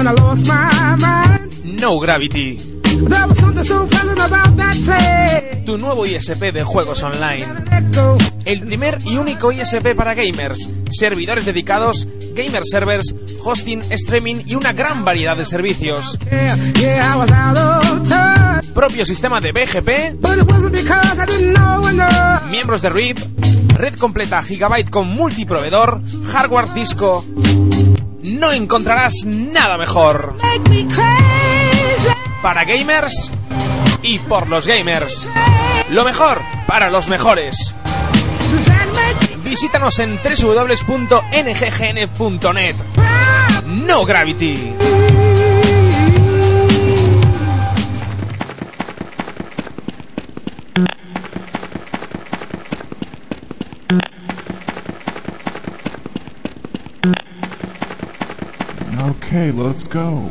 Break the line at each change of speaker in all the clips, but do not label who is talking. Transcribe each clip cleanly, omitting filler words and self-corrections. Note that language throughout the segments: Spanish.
No Gravity. Tu nuevo ISP de juegos online. El primer y único ISP para gamers. Servidores dedicados, gamer servers, hosting, streaming y una gran variedad de servicios. Propio sistema de BGP. Miembros de RIP. Red completa Gigabyte con multiproveedor. Hardware Cisco. No encontrarás nada mejor. Para gamers y por los gamers. Lo mejor para los mejores. Visítanos en www.nggn.net. No Gravity.
Okay, let's go.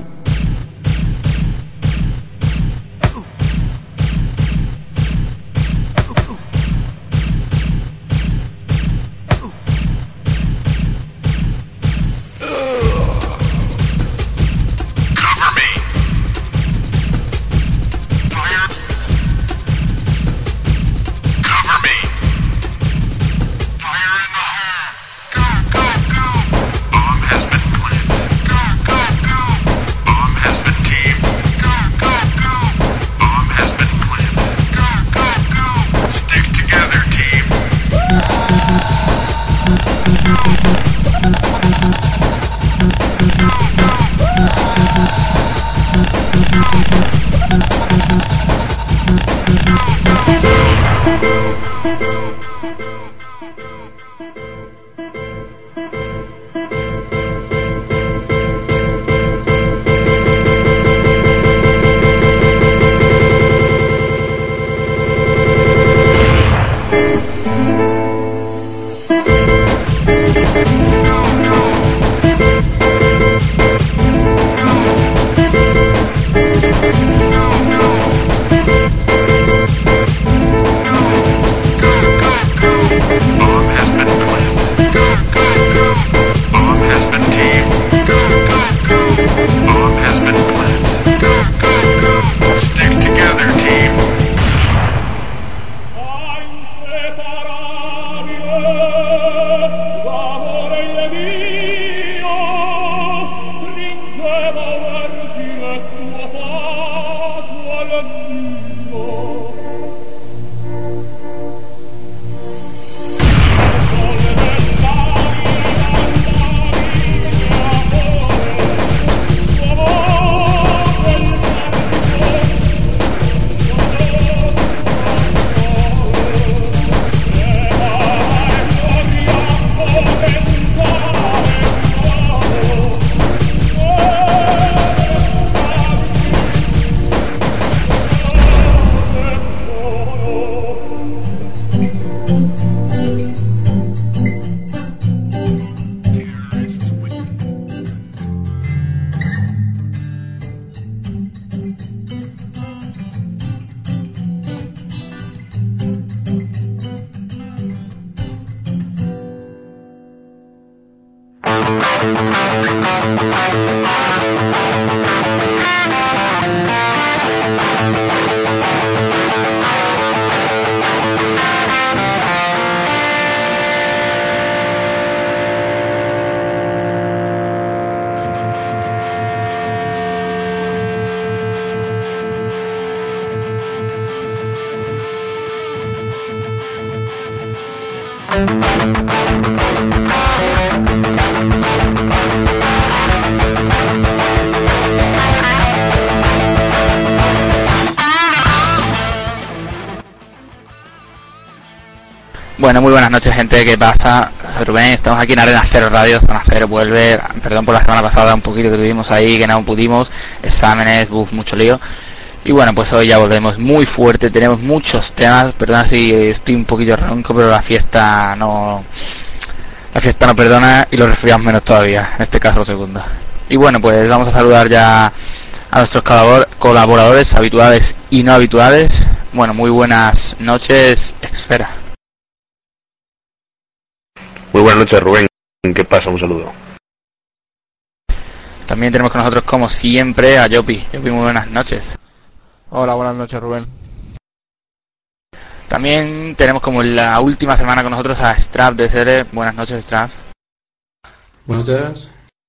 Bueno, muy buenas noches, gente. ¿Qué pasa? Soy Rubén, estamos aquí en Arena Cero Radio. Zona Cero vuelve. Perdón por la semana pasada, un poquito que tuvimos ahí, que no pudimos. Exámenes, mucho lío. Y bueno, pues hoy ya volvemos muy fuerte. Tenemos muchos temas. Perdona si estoy un poquillo ronco, pero la fiesta no perdona y los resfriados menos todavía. En este caso, lo segundo. Y bueno, pues vamos a saludar ya a nuestros colaboradores habituales y no habituales. Bueno, muy buenas noches, Esfera.
Muy buenas noches, Rubén. ¿Qué pasa? Un saludo.
También tenemos con nosotros, como siempre, a Yopi. Yopi, muy buenas noches.
Hola, buenas noches, Rubén.
También tenemos como la última semana con nosotros a Strap de Cere. Buenas noches, Strap.
Buenas noches.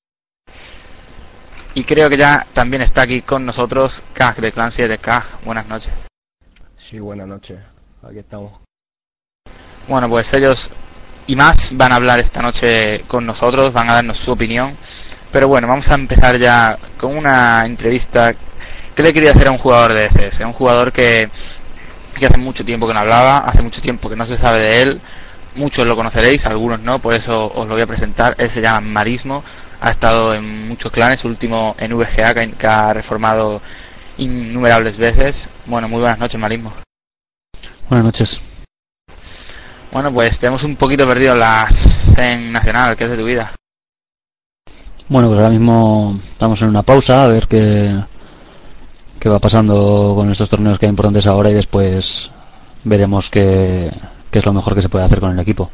Y creo que ya también está aquí con nosotros Kaj de Clan 7. Kaj, buenas noches.
Sí, buenas noches. Aquí estamos.
Bueno, pues ellos y más van a hablar esta noche con nosotros, van a darnos su opinión. Pero bueno, vamos a empezar ya con una entrevista que le quería hacer a un jugador de CS, un jugador que hace mucho tiempo que no hablaba, hace mucho tiempo que no se sabe de él. Muchos lo conoceréis, algunos no, por eso os lo voy a presentar. Él se llama Marismo, ha estado en muchos clanes, último en VGA, que ha reformado innumerables veces. Bueno, muy buenas noches, Marismo.
Buenas noches.
Bueno, pues tenemos un poquito perdido en la scene nacional. ¿Qué es de tu vida?
Bueno, pues ahora mismo estamos en una pausa, a ver qué va pasando con estos torneos que hay importantes ahora, y después veremos qué es lo mejor que se puede hacer con el equipo.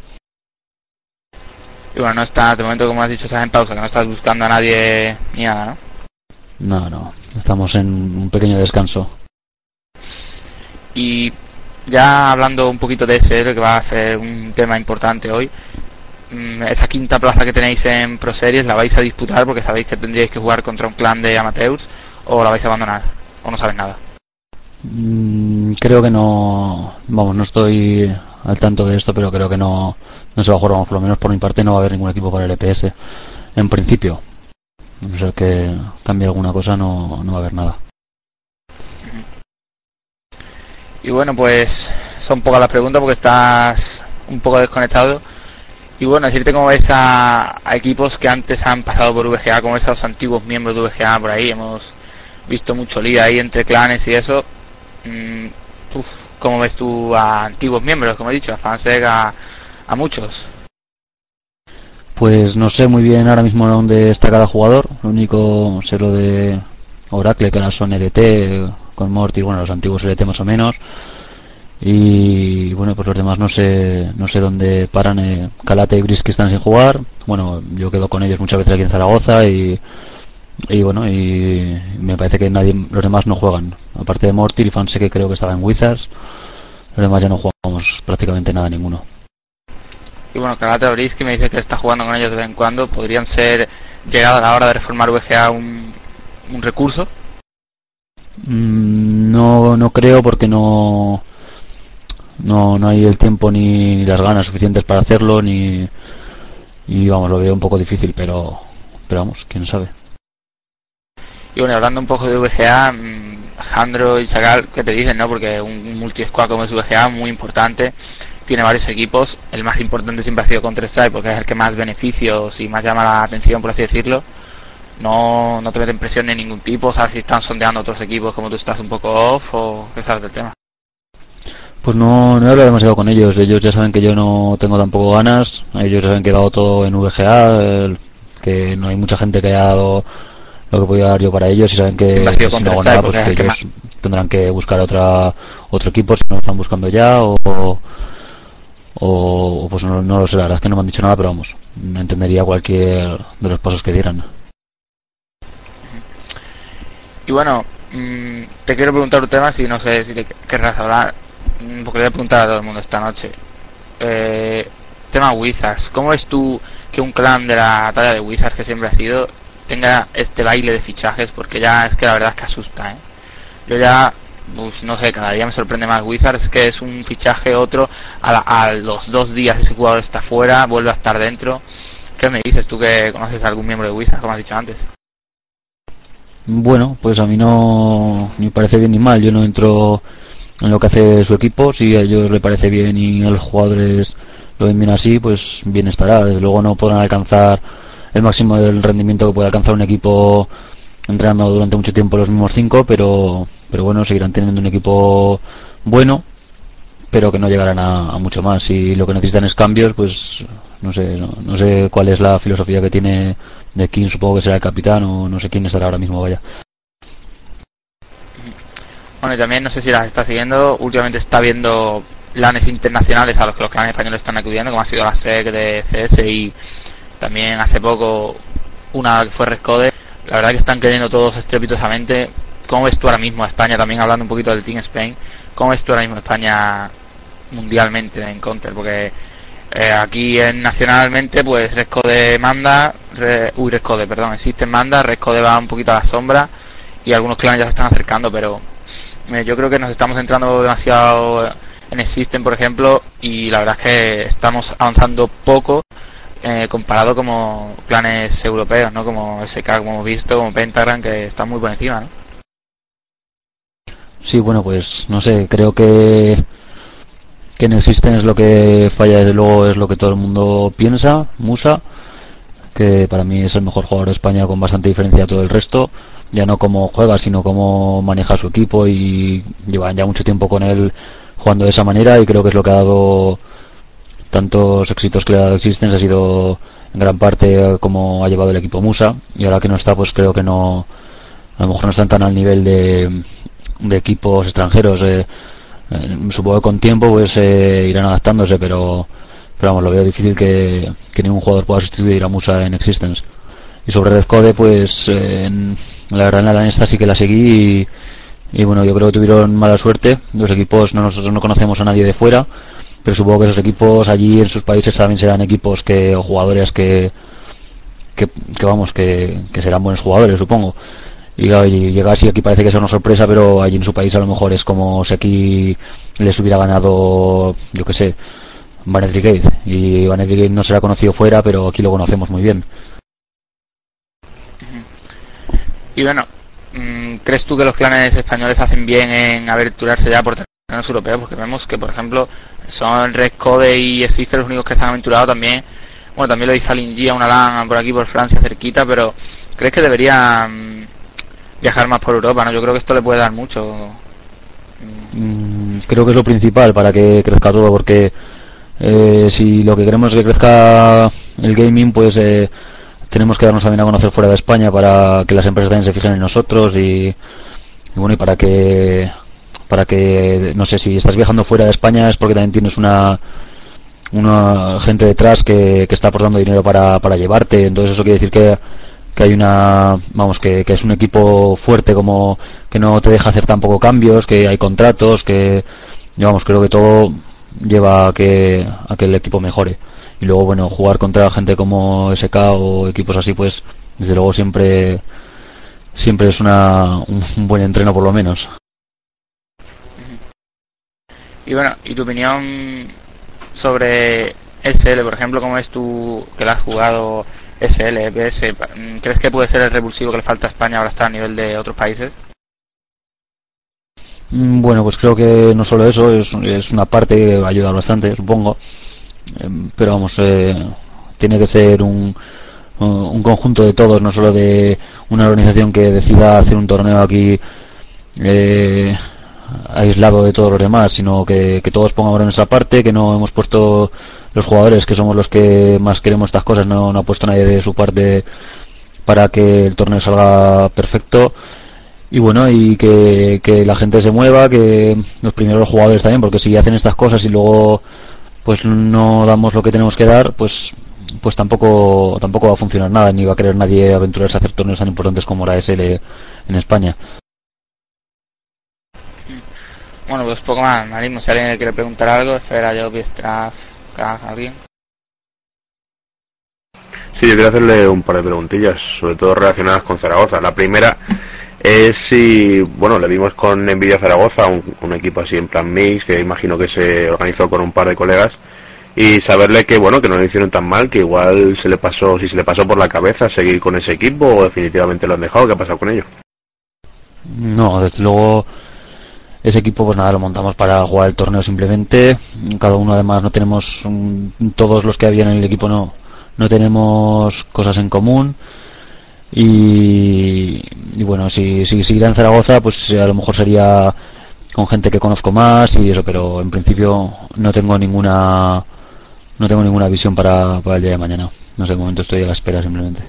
Y bueno, no está, de momento, como has dicho, estás en pausa, que no estás buscando a nadie ni nada, ¿no?
No, estamos en un pequeño descanso.
Y ya hablando un poquito de ese, que va a ser un tema importante hoy, esa quinta plaza que tenéis en Pro Series, ¿la vais a disputar porque sabéis que tendríais que jugar contra un clan de amateurs, o la vais a abandonar, o no sabes nada?
Creo que no, vamos, no estoy al tanto de esto, pero creo que no se va a jugar, vamos, por lo menos por mi parte no va a haber ningún equipo para el EPS en principio. A no ser que cambie alguna cosa, no va a haber nada.
Y bueno, pues son pocas las preguntas porque estás un poco desconectado. Y bueno, decirte cómo ves a equipos que antes han pasado por VGA, como ves a los antiguos miembros de VGA por ahí. Hemos visto mucho lío ahí entre clanes y eso. ¿Cómo ves tú a antiguos miembros, como he dicho, a Fansec, a muchos?
Pues no sé muy bien ahora mismo dónde está cada jugador. Lo único sé lo de Oracle, que ahora son LT con Morty, bueno, los antiguos LT más o menos. Y bueno, pues los demás no sé dónde paran. Calate y Brisky están sin jugar. Bueno, yo quedo con ellos muchas veces aquí en Zaragoza y bueno, y me parece que los demás no juegan. Aparte de Morty y Fanse, que creo que estaba en Wizards, los demás ya no jugamos prácticamente nada, ninguno.
Y bueno, Calate y Brisky me dice que está jugando con ellos de vez en cuando. ¿Podrían ser, llegada la hora de reformar VGA, un recurso?
No creo, porque no hay el tiempo ni las ganas suficientes para hacerlo, y vamos, lo veo un poco difícil, pero vamos, quién sabe.
Y bueno, hablando un poco de VGA, Jandro y Chacal, ¿qué te dicen, no? Porque un multi-squad como es VGA, muy importante, tiene varios equipos. El más importante siempre ha sido Counter-Strike, porque es el que más beneficios y más llama la atención, por así decirlo. No te meten presión de ningún tipo, ¿sabes si están sondeando otros equipos como tú estás un poco off, o qué sabes del tema?
Pues no he hablado demasiado con ellos. Ellos ya saben que yo no tengo tampoco ganas. Ellos ya han quedado todo en VGA, que no hay mucha gente que haya dado lo que podía dar yo para ellos, y saben que si no hago nada, pues que ellos tendrán que buscar otro equipo si no lo están buscando ya, o pues no lo sé. La verdad es que no me han dicho nada, pero vamos, no entendería cualquier de los pasos que dieran.
Y bueno, te quiero preguntar un tema, si no sé si te querrás hablar, porque le voy a preguntar a todo el mundo esta noche. Tema Wizards, ¿cómo ves tú que un clan de la talla de Wizards, que siempre ha sido, tenga este baile de fichajes? Porque ya es que la verdad es que asusta, Yo ya, pues no sé, cada día me sorprende más. Wizards, que es un fichaje, otro, a los 2 días ese jugador está fuera, vuelve a estar dentro. ¿Qué me dices tú, que conoces a algún miembro de Wizards, como has dicho antes?
Bueno, pues a mí no me parece bien ni mal. Yo no entro en lo que hace su equipo. Si a ellos le parece bien y a los jugadores lo ven bien así, pues bien estará. Desde luego no podrán alcanzar el máximo del rendimiento que puede alcanzar un equipo entrenando durante mucho tiempo los mismos 5, pero bueno, seguirán teniendo un equipo bueno, pero que no llegarán a mucho más. Si lo que necesitan es cambios, pues no sé cuál es la filosofía que tiene de King. Supongo que será el capitán, o no sé quién estará ahora mismo, vaya.
Bueno, y también no sé si las está siguiendo, últimamente está viendo planes internacionales a los que los clanes españoles están acudiendo, como ha sido la SEC de CS, y también hace poco una que fue Rescode. la verdad que están creyendo todos estrepitosamente. ¿Cómo ves tú ahora mismo a España, también hablando un poquito del Team Spain, cómo ves tú ahora mismo a España mundialmente en Counter? Porque aquí nacionalmente pues Rescode manda, System manda, Rescode va un poquito a la sombra y algunos clanes ya se están acercando, pero yo creo que nos estamos centrando demasiado en el System, por ejemplo, y la verdad es que estamos avanzando poco comparado como clanes europeos, ¿no? Como SK, como hemos visto, como Pentagram, que están muy por encima, ¿no?
Sí, bueno, pues no sé, creo que en el System es lo que falla, desde luego es lo que todo el mundo piensa. Musa, que para mí es el mejor jugador de España con bastante diferencia a todo el resto, ya no cómo juega sino cómo maneja su equipo, y llevan ya mucho tiempo con él jugando de esa manera, y creo que es lo que ha dado tantos éxitos que le ha dado Existence, ha sido en gran parte como ha llevado el equipo Musa, y ahora que no está, pues creo que no, a lo mejor no están tan al nivel de equipos extranjeros. Supongo que con tiempo pues irán adaptándose, pero vamos, lo veo difícil que ningún jugador pueda sustituir a Musa en Existence. Y sobre Red Code, pues la verdad en la LAN esta sí que la seguí, y bueno, yo creo que tuvieron mala suerte. Los equipos, nosotros no conocemos a nadie de fuera, pero supongo que esos equipos allí en sus países también serán equipos o jugadores que serán buenos jugadores, supongo. Y claro, y llega así, aquí parece que es una sorpresa, pero allí en su país a lo mejor es como si aquí les hubiera ganado, yo que sé, Banet Brigade, y Banet Brigade no será conocido fuera, pero aquí lo conocemos muy bien.
Y bueno, ¿crees tú que los clanes españoles hacen bien en aventurarse ya por terrenos europeos? Porque vemos que, por ejemplo, son Red Code y Existe los únicos que están aventurados también. Bueno, también lo hizo Alinji a una LAN por aquí, por Francia, cerquita, pero ¿crees que deberían viajar más por Europa, no? Yo creo que esto le puede dar mucho.
Creo que es lo principal para que crezca todo, porque si lo que queremos es que crezca el gaming, pues tenemos que darnos también a conocer fuera de España para que las empresas también se fijen en nosotros, y bueno, y para que no sé, si estás viajando fuera de España es porque también tienes una gente detrás que está aportando dinero para llevarte. Entonces eso quiere decir que hay que es un equipo fuerte, como que no te deja hacer tampoco cambios, que hay contratos, que creo que todo lleva a que el equipo mejore. Y luego, bueno, jugar contra gente como SK o equipos así, pues desde luego siempre es un buen entreno, por lo menos.
Y bueno, ¿y tu opinión sobre SL, por ejemplo? ¿Cómo ves tú que la has jugado SL, EPS? ¿Crees que puede ser el revulsivo que le falta a España ahora está a nivel de otros países?
Bueno, pues creo que no solo eso, es una parte que va a ayudar bastante, supongo. Pero vamos, tiene que ser un conjunto de todos, no solo de una organización que decida hacer un torneo aquí aislado de todos los demás, sino que todos pongamos en nuestra parte, que no hemos puesto los jugadores, que somos los que más queremos estas cosas, no ha puesto nadie de su parte para que el torneo salga perfecto. Y bueno, y que la gente se mueva, que los primeros jugadores también, porque si hacen estas cosas y luego pues no damos lo que tenemos que dar, pues tampoco va a funcionar nada, ni va a querer nadie aventurarse a hacer torneos tan importantes como la SL en España.
Bueno, pues poco más, Marismo. Si alguien le quiere preguntar algo, Esfera, yo, Biestraf, ¿alguien?
Sí, yo quiero hacerle un par de preguntillas, sobre todo relacionadas con Zaragoza. La primera es si, bueno, le vimos con Nvidia Zaragoza, un equipo así en plan mix, que imagino que se organizó con un par de colegas, y saberle que, bueno, que no lo hicieron tan mal, que igual si se le pasó por la cabeza seguir con ese equipo, o definitivamente lo han dejado. ¿Qué ha pasado con ello?
No, desde luego ese equipo pues nada, lo montamos para jugar el torneo simplemente. Cada uno, además, no tenemos todos los que habían en el equipo no tenemos cosas en común, y bueno, si siguiera en Zaragoza, pues a lo mejor sería con gente que conozco más y eso, pero en principio no tengo ninguna visión para el día de mañana. No sé, de momento estoy a la espera simplemente.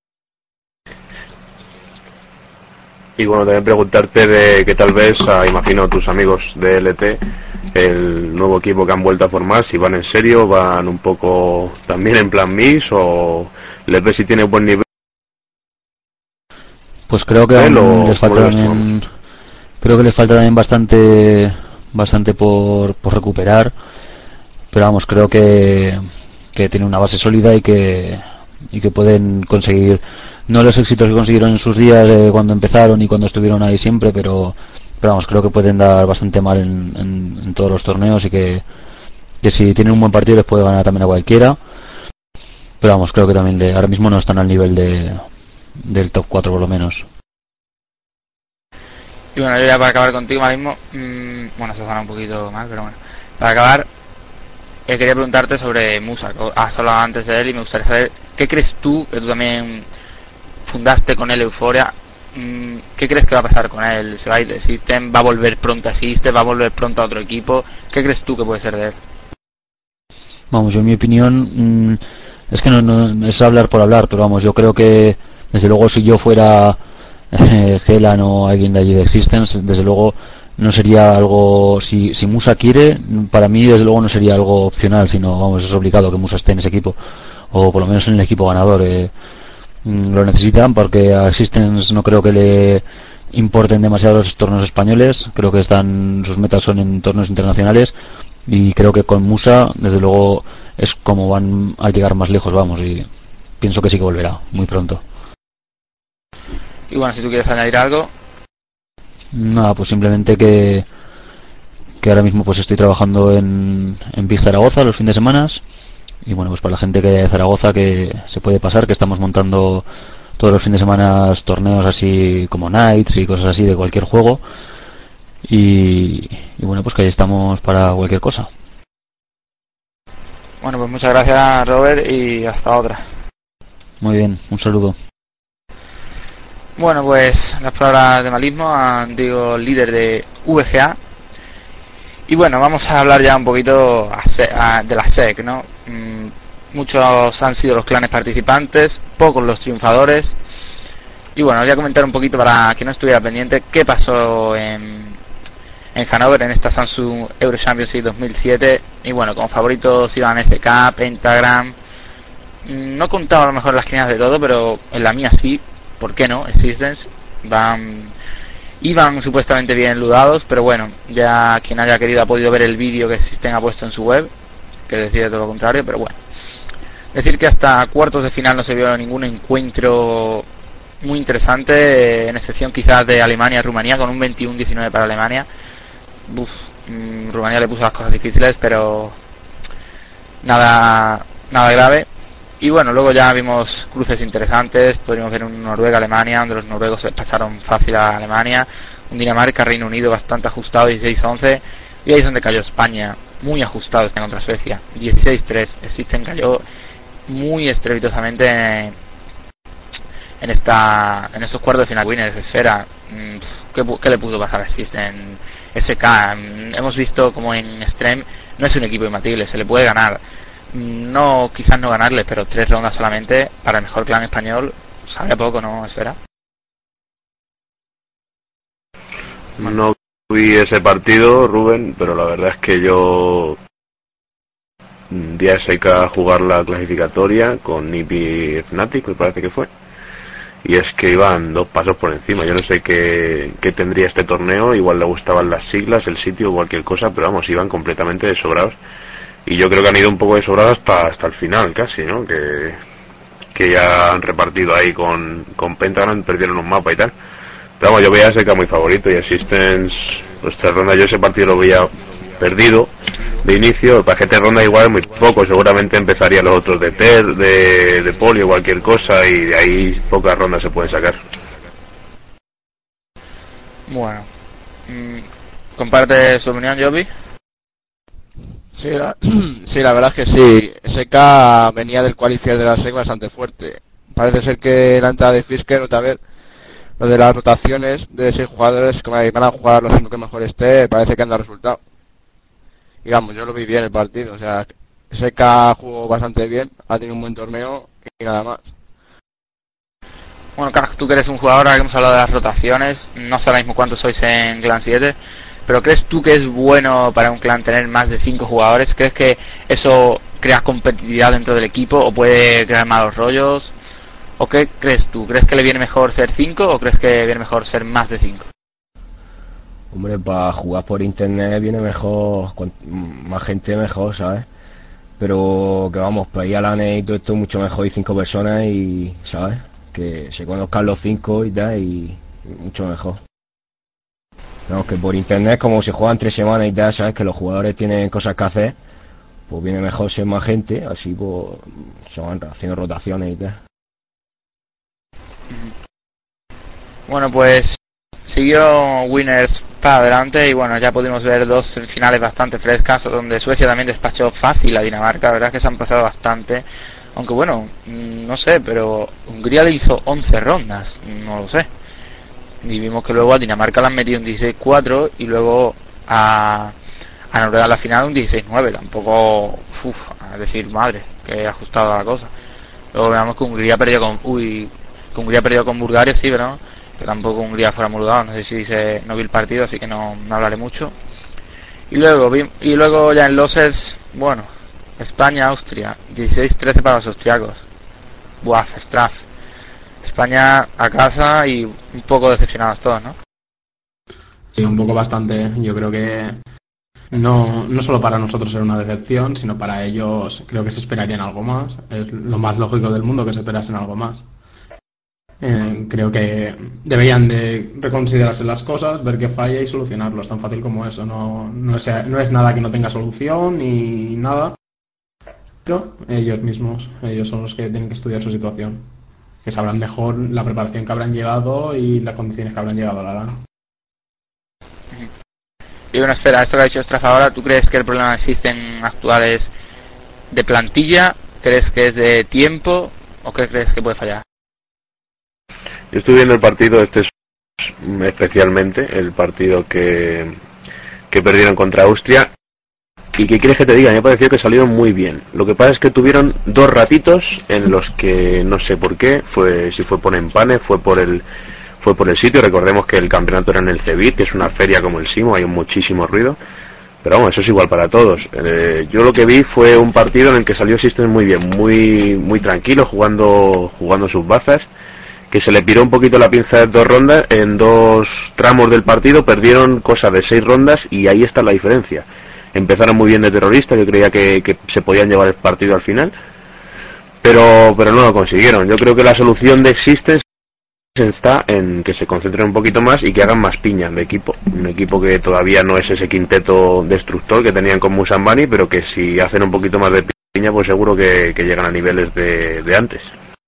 Y bueno, también preguntarte de que tal vez, imagino tus amigos de LT, el nuevo equipo que han vuelto a formar, si van en serio, van un poco también en plan mix, o les ves si tiene buen nivel.
Pues creo que les falta también, creo que les falta también bastante por recuperar, pero vamos, creo que tienen una base sólida y que pueden conseguir no los éxitos que consiguieron en sus días cuando empezaron y cuando estuvieron ahí siempre, pero vamos, creo que pueden dar bastante mal en todos los torneos y que si tienen un buen partido les puede ganar también a cualquiera, pero vamos, creo que también ahora mismo no están al nivel del top 4 por lo menos.
Y bueno, yo ya para acabar contigo ahora mismo, bueno, se suena un poquito mal, pero bueno, para acabar quería preguntarte sobre Musa. Has hablado antes de él y me gustaría saber qué crees tú, que tú también fundaste con él Euphoria, ¿qué crees que va a pasar con él? ¿Se va a ir de System? ¿Va a volver pronto a System? ¿Va a volver pronto a otro equipo? ¿Qué crees tú que puede ser de él?
Vamos, yo en mi opinión es que no es hablar por hablar, pero vamos, yo creo que desde luego si yo fuera Gelan o alguien de allí de Existence, desde luego no sería algo, si Musa quiere, para mí desde luego no sería algo opcional, sino vamos, es obligado que Musa esté en ese equipo, o por lo menos en el equipo ganador. Lo necesitan porque a Existence no creo que le importen demasiado los torneos españoles, creo que sus metas son en torneos internacionales, y creo que con Musa desde luego es como van a llegar más lejos, vamos, y pienso que sí que volverá muy pronto.
Y bueno, si tú quieres añadir algo.
Nada, pues simplemente que ahora mismo pues estoy trabajando en Big Zaragoza los fines de semana, y bueno, pues para la gente que de Zaragoza que se puede pasar, que estamos montando todos los fines de semana torneos así como Nights y cosas así de cualquier juego, y bueno, pues que ahí estamos para cualquier cosa.
Bueno, pues muchas gracias, Robert, y hasta otra.
Muy bien, un saludo.
Bueno, pues las palabras de Malismo, antiguo líder de VGA. Y bueno, vamos a hablar ya un poquito de la SEC, ¿no? Muchos han sido los clanes participantes, pocos los triunfadores. Y bueno, voy a comentar un poquito para que no estuviera pendiente qué pasó en Hannover en esta Samsung Euro Championship 2007. Y bueno, como favoritos iban SK, Pentagram. No contaba a lo mejor las quinielas de todo, pero en la mía sí. ¿Por qué no? Existence iban supuestamente bien ludados, pero bueno, ya quien haya querido ha podido ver el vídeo que System ha puesto en su web, que decide todo lo contrario, pero bueno. Decir que hasta cuartos de final no se vio ningún encuentro muy interesante, en excepción quizás de Alemania-Rumanía, con un 21-19 para Alemania. Rumanía le puso las cosas difíciles, pero nada grave. Y bueno, luego ya vimos cruces interesantes. Podríamos ver un Noruega-Alemania, donde los noruegos pasaron fácil a Alemania. Un Dinamarca-Reino Unido bastante ajustado, 16-11. Y ahí es donde cayó España, muy ajustado contra Suecia, 16-3. System cayó muy estrepitosamente en estos cuartos de final. Winners, Esfera, ¿qué le pudo pasar a System? SK, hemos visto como en Extreme no es un equipo imbatible, se le puede ganar. No, quizás no ganarle, pero 3 rondas solamente para el mejor clan español sabe a poco, ¿no, Esfera?
No vi ese partido, Rubén, pero la verdad es que yo vi a SK jugar la clasificatoria con Nipi Fnatic, me parece que fue, y es que iban 2 pasos por encima. Yo no sé qué tendría este torneo, igual le gustaban las siglas, el sitio o cualquier cosa, pero vamos, iban completamente desobrados. Y yo creo que han ido un poco desobrados hasta el final casi, ¿no? Que ya han repartido ahí con Pentagram, perdieron un mapa y tal. Pero vamos, yo veía a SK muy favorito, y Existence, pues 3 rondas, yo ese partido lo veía perdido de inicio. Para que 3 rondas igual es muy poco, seguramente empezarían los otros de poli o cualquier cosa, y de ahí pocas rondas se pueden sacar.
Bueno, ¿comparte su opinión, Joby?
Sí, la verdad es que sí. SK venía del qualifier de la SEC bastante fuerte. Parece ser que la entrada de Fisker otra vez, lo de las rotaciones de 6 jugadores que van a jugar los 5 que mejor esté, parece que han dado resultado. Digamos, yo lo vi bien el partido, o sea, SK jugó bastante bien, ha tenido un buen torneo y nada más.
Bueno, Carlos, tú que eres un jugador, ahora que hemos hablado de las rotaciones, no sé ahora mismo cuántos sois en Clan 7, pero ¿crees tú que es bueno para un clan tener más de 5 jugadores? ¿Crees que eso crea competitividad dentro del equipo o puede crear malos rollos? ¿O qué crees tú? ¿Crees que le viene mejor ser 5 o crees que viene mejor ser más de 5?
Hombre, para jugar por internet viene mejor, más gente mejor, ¿sabes? Pero que vamos, para ir a la NET y todo esto mucho mejor y 5 personas y, ¿sabes? Que se conozcan los 5 y tal y mucho mejor. Vamos, que por internet como se juegan 3 semanas y tal, ¿sabes? Que los jugadores tienen cosas que hacer, pues viene mejor ser más gente, así pues se van haciendo rotaciones y tal.
Bueno, pues siguió Winners para adelante y bueno, ya pudimos ver 2 semifinales bastante frescas donde Suecia también despachó fácil a Dinamarca. La verdad es que se han pasado bastante, aunque bueno, no sé, pero Hungría le hizo 11 rondas, no lo sé, y vimos que luego a Dinamarca le han metido un 16-4 y luego a Noruega en la final un 16-9, tampoco a decir madre que ajustado a la cosa. Luego veamos que Hungría perdió con Bulgaria, sí, pero que tampoco Hungría fuera mulgado, no sé si no vi el partido, así que no hablaré mucho. Y luego ya en losers, bueno, España-Austria, 16-13 para los austriacos. Buah, Straff. España a casa y un poco decepcionados todos, ¿no?
Sí, un poco bastante. Yo creo que no solo para nosotros era una decepción, sino para ellos creo que se esperarían algo más. Es lo más lógico del mundo que se esperasen algo más. Creo que deberían de reconsiderarse las cosas, ver qué falla y solucionarlo. Es tan fácil como eso. No es nada que no tenga solución ni nada. Pero ellos son los que tienen que estudiar su situación, que sabrán mejor la preparación que habrán llevado y las condiciones que habrán llegado a la LAN.
Y bueno, espera, esto que ha dicho Straff ahora, ¿tú crees que el problema existen actuales de plantilla? ¿Crees que es de tiempo? ¿O qué crees que puede fallar?
Yo estoy viendo el partido, especialmente el partido que perdieron contra Austria. ¿Y qué quieres que te diga? Me pareció que salieron muy bien. Lo que pasa es que tuvieron 2 ratitos en los que no sé por qué, si fue por empane, fue por el sitio. Recordemos que el campeonato era en el Cebit, que es una feria como el Simo, hay muchísimo ruido. Pero vamos, eso es igual para todos. Yo lo que vi fue un partido en el que salió System muy bien, muy tranquilo, jugando sus bazas, que se le piró un poquito la pinza en 2 rondas, en 2 tramos del partido, perdieron cosa de 6 rondas y ahí está la diferencia. Empezaron muy bien de terrorista, yo creía que se podían llevar el partido al final, pero no lo consiguieron. Yo creo que la solución de Existence está en que se concentren un poquito más y que hagan más piña de equipo. Un equipo que todavía no es ese quinteto destructor que tenían con Musambani, pero que si hacen un poquito más de piña, pues seguro que llegan a niveles de antes.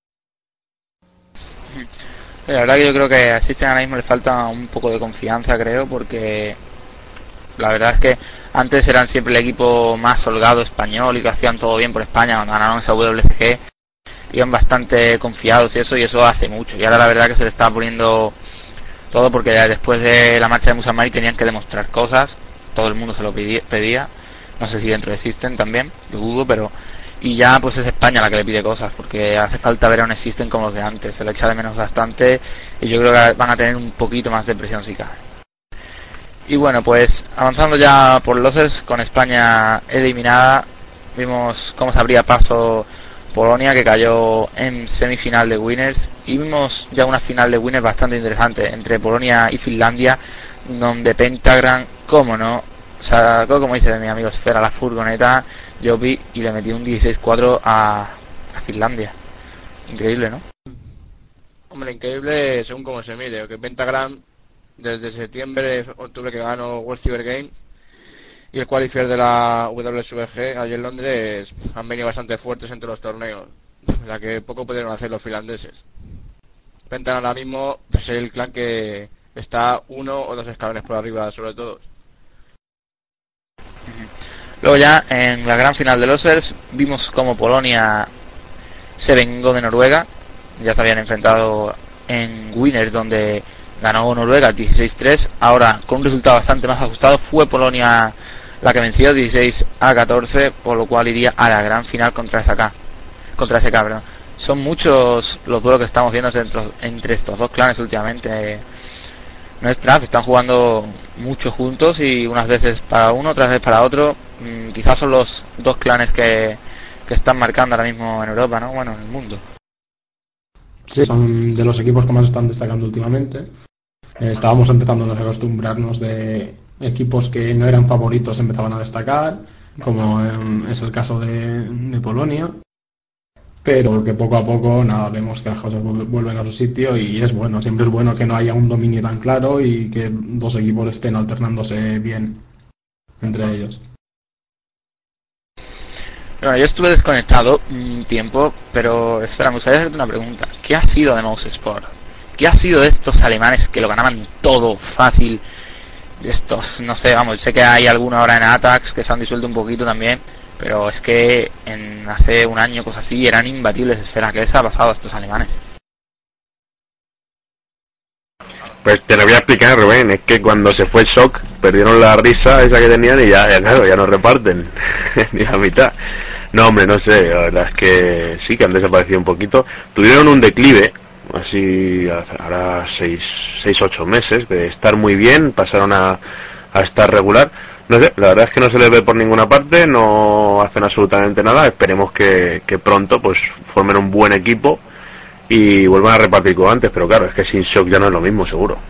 La verdad que yo creo que a System ahora mismo le falta un poco de confianza, creo, porque la verdad es que antes eran siempre el equipo más holgado español y que hacían todo bien por España. Cuando ganaron esa WCG iban bastante confiados y eso hace mucho. Y ahora la verdad que se le está poniendo todo, porque después de la marcha de Musamari tenían que demostrar cosas, todo el mundo se lo pedía, no sé si dentro de System también, lo dudo, pero y ya pues es España la que le pide cosas, porque hace falta ver a un System como los de antes, se le echa de menos bastante y yo creo que van a tener un poquito más de presión si cabe. Y bueno, pues avanzando ya por losers, con España eliminada, vimos cómo se abría paso Polonia, que cayó en semifinal de Winners, y vimos ya una final de Winners bastante interesante entre Polonia y Finlandia, donde Pentagram, como no, sacó, como dice mi amigo Sfera, la furgoneta, yo vi y le metí un 16-4 a Finlandia. Increíble, ¿no?
Hombre, increíble según cómo se mire, que Pentagram desde septiembre, octubre que ganó World Cyber Games y el qualifier de la WSVG allí en Londres, han venido bastante fuertes entre los torneos, la que poco pudieron hacer los finlandeses. Pentagram ahora mismo es el clan que está 1 o 2 escalones por arriba sobre todo.
Luego ya en la gran final de losers vimos como Polonia se vengó de Noruega. Ya se habían enfrentado en Winners, donde ganó Noruega 16-3. Ahora con un resultado bastante más ajustado fue Polonia la que venció 16-14, por lo cual iría a la gran final contra SK, perdón. Son muchos los duelos que estamos viendo entre estos 2 clanes últimamente. No es trap, están jugando mucho juntos y unas veces para uno, otras veces para otro. Quizás son los 2 clanes que están marcando ahora mismo en Europa, ¿no? Bueno, en el mundo.
Sí, son de los equipos que más están destacando últimamente. Estábamos empezando a acostumbrarnos de equipos que no eran favoritos empezaban a destacar, como es el caso de Polonia, pero que poco a poco nada, vemos que las cosas vuelven a su sitio y es bueno, siempre es bueno que no haya un dominio tan claro y que dos equipos estén alternándose bien entre ellos.
Bueno, yo estuve desconectado un tiempo, pero espera, me gustaría hacerte una pregunta. ¿Qué ha sido de Mouse Sport? ¿Qué ha sido de estos alemanes que lo ganaban todo fácil? De estos, no sé, vamos, sé que hay alguna ahora en Atax que se han disuelto un poquito también, pero es que hace un año, cosas así, eran imbatibles. Espera, ¿qué les ha pasado a estos alemanes?
Pues te lo voy a explicar, Rubén, es que cuando se fue el Shock, perdieron la risa esa que tenían y ya claro, ya no reparten, ni la mitad. No, hombre, no sé, la verdad es que sí, que han desaparecido un poquito. Tuvieron un declive, así, ahora 6-8 meses, de estar muy bien, pasaron a estar regular. No sé, la verdad es que no se les ve por ninguna parte, no hacen absolutamente nada. Esperemos que pronto pues formen un buen equipo y vuelvan a repartir como antes, pero claro, es que sin Shock ya no es lo mismo, seguro.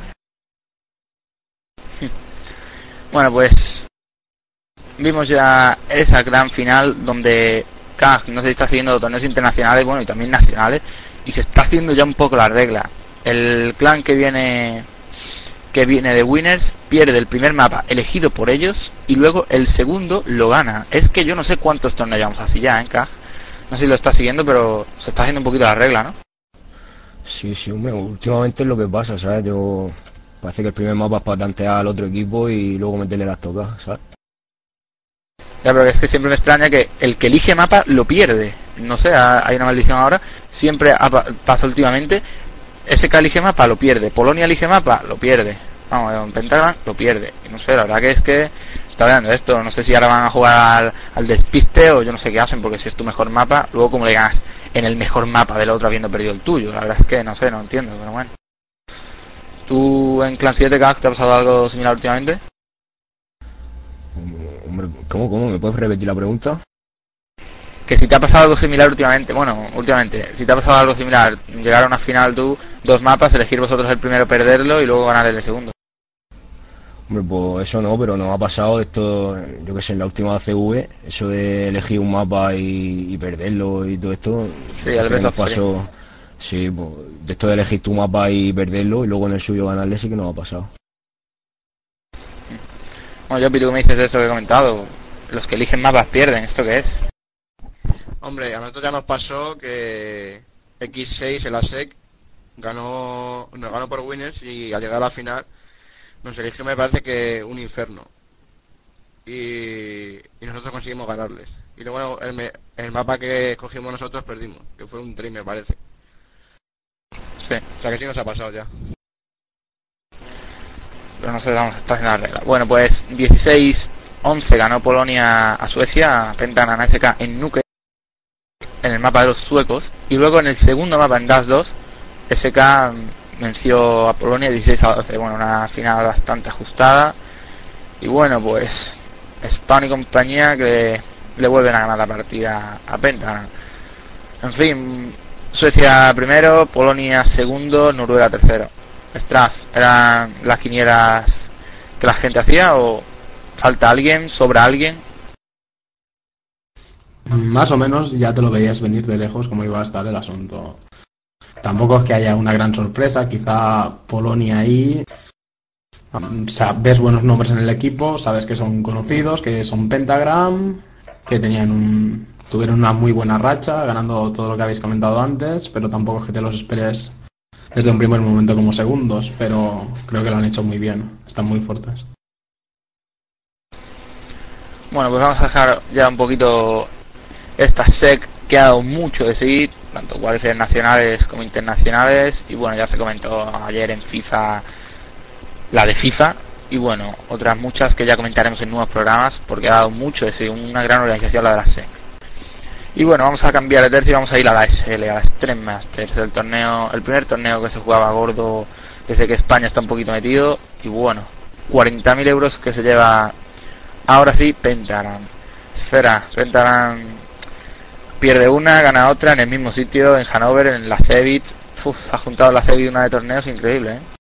Bueno, pues vimos ya esa gran final donde KAG no se está siguiendo torneos internacionales, bueno, y también nacionales, y se está haciendo ya un poco la regla. El clan que viene de Winners pierde el primer mapa elegido por ellos y luego el segundo lo gana. Es que yo no sé cuántos torneos llevamos así ya en KAG, no sé si lo está siguiendo, pero se está haciendo un poquito la regla, ¿no?
Sí, hombre, últimamente es lo que pasa, ¿sabes? Parece que el primer mapa es para tantear al otro equipo y luego meterle las tocas, ¿sabes?
Ya, pero es que siempre me extraña que el que elige mapa lo pierde. No sé, hay una maldición ahora. Siempre pasa últimamente. SK elige mapa, lo pierde. Polonia elige mapa, lo pierde. Vamos, Pentagram lo pierde. Y no sé, la verdad que es que está dando esto. No sé si ahora van a jugar al despiste o yo no sé qué hacen, porque si es tu mejor mapa, luego como le ganas en el mejor mapa del otro habiendo perdido el tuyo. La verdad es que no sé, no entiendo, pero bueno. ¿Tú en Clan 7 KAG te ha pasado algo similar últimamente?
Hombre, ¿cómo? ¿Me puedes repetir la pregunta?
Que si te ha pasado algo similar últimamente, si te ha pasado algo similar, llegar a una final tú, 2 mapas, elegir vosotros el primero, perderlo y luego ganar el segundo.
Hombre, pues eso no, pero nos ha pasado esto, yo que sé, en la última CV, eso de elegir un mapa y perderlo y todo esto.
Sí, al menos pasó.
Sí, pues de esto de elegir tu mapa y perderlo y luego en el suyo ganarle sí que nos ha pasado.
Bueno, yo, ¿tú me dices de eso que he comentado? Los que eligen mapas pierden, ¿esto qué es?
Hombre, a nosotros ya nos pasó que X6 en la SEC nos ganó por Winners y al llegar a la final nos eligió, me parece que un infierno. Y nosotros conseguimos ganarles. Y luego el mapa que escogimos nosotros perdimos, que fue un trim, me parece.
Sí.
O sea que sí nos ha pasado ya.
Pero no sé, vamos, está haciendo la regla. Bueno, pues 16-11 ganó Polonia a Suecia, Pentagram a SK en Nuke, en el mapa de los suecos. Y luego en el segundo mapa, en DAS 2, SK venció a Polonia 16-12. Bueno, una final bastante ajustada. Y bueno, pues Spawn y compañía que le vuelven a ganar la partida a Pentagram. En fin, Suecia primero, Polonia segundo, Noruega tercero. Straff, ¿eran las quinielas que la gente hacía o falta alguien, sobra alguien?
Más o menos ya te lo veías venir de lejos cómo iba a estar el asunto. Tampoco es que haya una gran sorpresa, quizá Polonia ahí. O sea, ves buenos nombres en el equipo, sabes que son conocidos, que son Pentagram, que tuvieron una muy buena racha, ganando todo lo que habéis comentado antes, pero tampoco es que te los esperes desde un primer momento como segundos, pero creo que lo han hecho muy bien, están muy fuertes.
Bueno, pues vamos a dejar ya un poquito esta SEC que ha dado mucho de sí, tanto qualifiers nacionales como internacionales, y bueno, ya se comentó ayer en FIFA la de FIFA, y bueno, otras muchas que ya comentaremos en nuevos programas, porque ha dado mucho de sí, una gran organización la de la SEC. Y bueno, vamos a cambiar de tercio y vamos a ir a la SL, a la Extreme Masters, el primer torneo que se jugaba gordo desde que España está un poquito metido, y bueno, 40.000 euros que se lleva ahora sí Pentagram. Pentagram pierde una, gana otra en el mismo sitio, en Hannover, en la Cebit, ha juntado la serie de una de torneos increíble, ¿eh?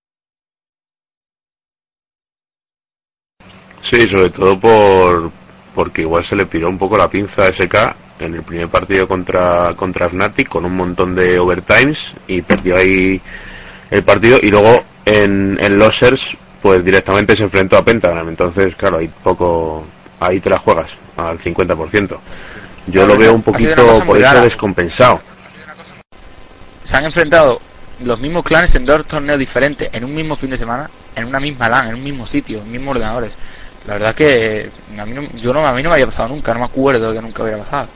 Sí, sobre todo porque igual se le piró un poco la pinza a SK en el primer partido contra Fnatic con un montón de overtimes y perdió ahí el partido, y luego en Losers pues directamente se enfrentó a Pentagram. Entonces claro, ahí te la juegas al 50%. Yo lo veo un poquito por eso descompensado.
Se han enfrentado los mismos clanes en 2 torneos diferentes en un mismo fin de semana, en una misma LAN, en un mismo sitio, en mismos ordenadores. La verdad que a mí no me había pasado nunca, no me acuerdo que nunca hubiera pasado.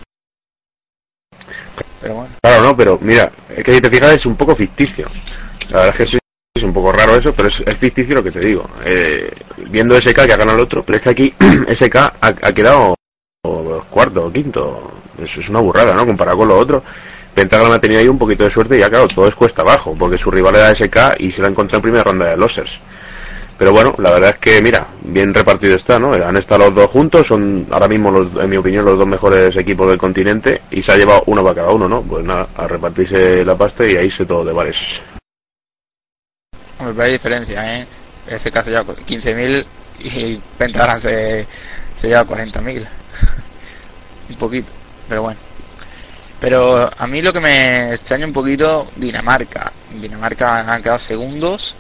Pero bueno.
Claro, no, pero mira, es que si te fijas es un poco ficticio. La verdad es que es un poco raro eso, pero es ficticio lo que te digo. Viendo SK que ha ganado el otro, pero es que aquí SK ha quedado cuarto o quinto. Eso es una burrada, ¿no? Comparado con lo otro. Pentagram ha tenido ahí un poquito de suerte y ya claro, todo es cuesta abajo, porque su rival era SK y se la encontró en primera ronda de Losers. Pero bueno, la verdad es que, mira, bien repartido está, ¿no? Han estado los dos juntos, son ahora mismo, en mi opinión, los dos mejores equipos del continente, y se ha llevado uno para cada uno, ¿no? Pues nada, a repartirse la pasta y ahí se todo de bares.
Hombre, pero hay diferencia, ¿eh? SK se lleva 15.000 y Pentagram se lleva 40.000. Un poquito, pero bueno. Pero a mí lo que me extraña un poquito, Dinamarca han quedado segundos.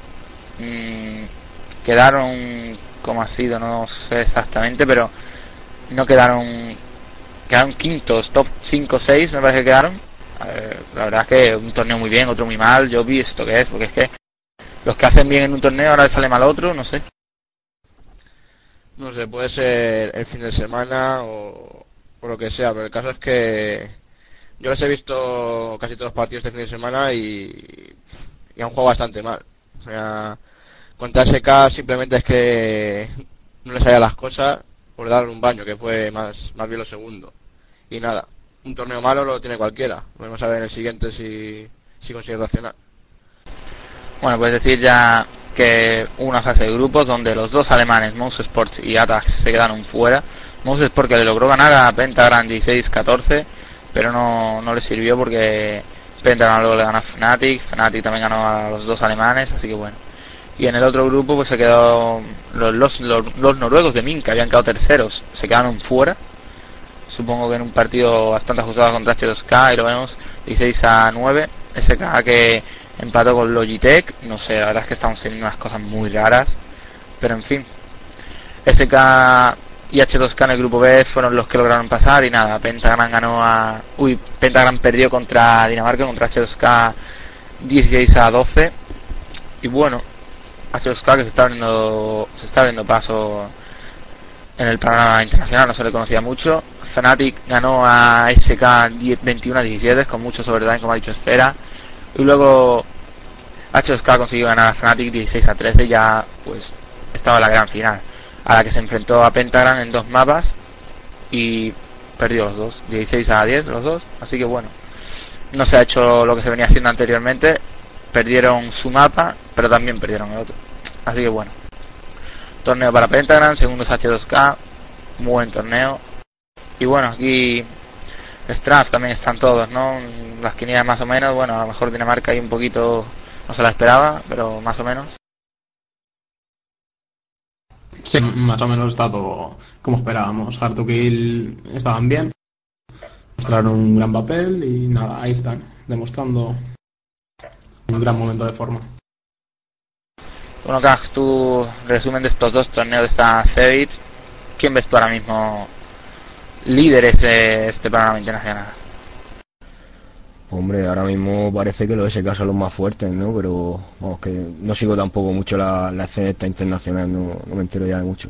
Quedaron como ha sido, no sé exactamente, pero no quedaron quintos, top 5 6 me parece que quedaron. La verdad es que un torneo muy bien, otro muy mal. Yo vi esto que es, porque es que los que hacen bien en un torneo ahora les sale mal otro, no sé.
No sé, puede ser el fin de semana o lo que sea, pero el caso es que yo les he visto casi todos los partidos de fin de semana y han jugado bastante mal. O sea, contra SK simplemente es que no les salían las cosas por darle un baño, que fue más bien lo segundo. Y nada, un torneo malo lo tiene cualquiera. Vamos a ver en el siguiente si consigue reaccionar.
Bueno, puedes decir ya que hubo una fase de grupos donde los dos alemanes, Mouse Sports y Atax, se quedaron fuera. Mouse Sports que le logró ganar a Pentagram 16-14, pero no le sirvió porque Pentagram luego le ganó a Fnatic también ganó a los dos alemanes, así que bueno. Y en el otro grupo pues se quedó los noruegos de Min, que habían quedado terceros, se quedaron fuera. Supongo que en un partido bastante ajustado contra H2K, y lo vemos 16-9. SK que empató con Logitech, no sé, la verdad es que estamos teniendo unas cosas muy raras, pero en fin. SK y H2K en el grupo B fueron los que lograron pasar y nada, Pentagram perdió contra Dinamarca, contra H2K 16-12. Y bueno, H2K que se está abriendo paso en el panorama internacional, no se le conocía mucho. Fnatic ganó a SK 21-17 con muchos overtime, como ha dicho Esfera, y luego H2K consiguió ganar a Fnatic 16-13, ya pues estaba la gran final, a la que se enfrentó a Pentagram en 2 mapas y perdió los dos, 16-10 los dos, así que bueno, no se ha hecho lo que se venía haciendo anteriormente. Perdieron su mapa, pero también perdieron el otro. Así que bueno. Torneo para Pentagram, segundos H2K. Muy buen torneo. Y bueno, aquí Straff también están todos, ¿no? Las quinielas más o menos. Bueno, a lo mejor Dinamarca ahí un poquito no se la esperaba, pero más o menos.
Sí, más o menos está todo como esperábamos. Hard to Kill estaban bien. Mostraron un gran papel y nada, ahí están, demostrando un gran momento de forma.
Bueno, Cax, tu resumen de estos dos torneos de esta Cedit, ¿quién ves tú ahora mismo líderes de este panorama internacional?
Hombre, ahora mismo parece que los SK son los más fuertes, ¿no? Pero vamos, que no sigo tampoco mucho la escena esta internacional, no me entero ya de mucho.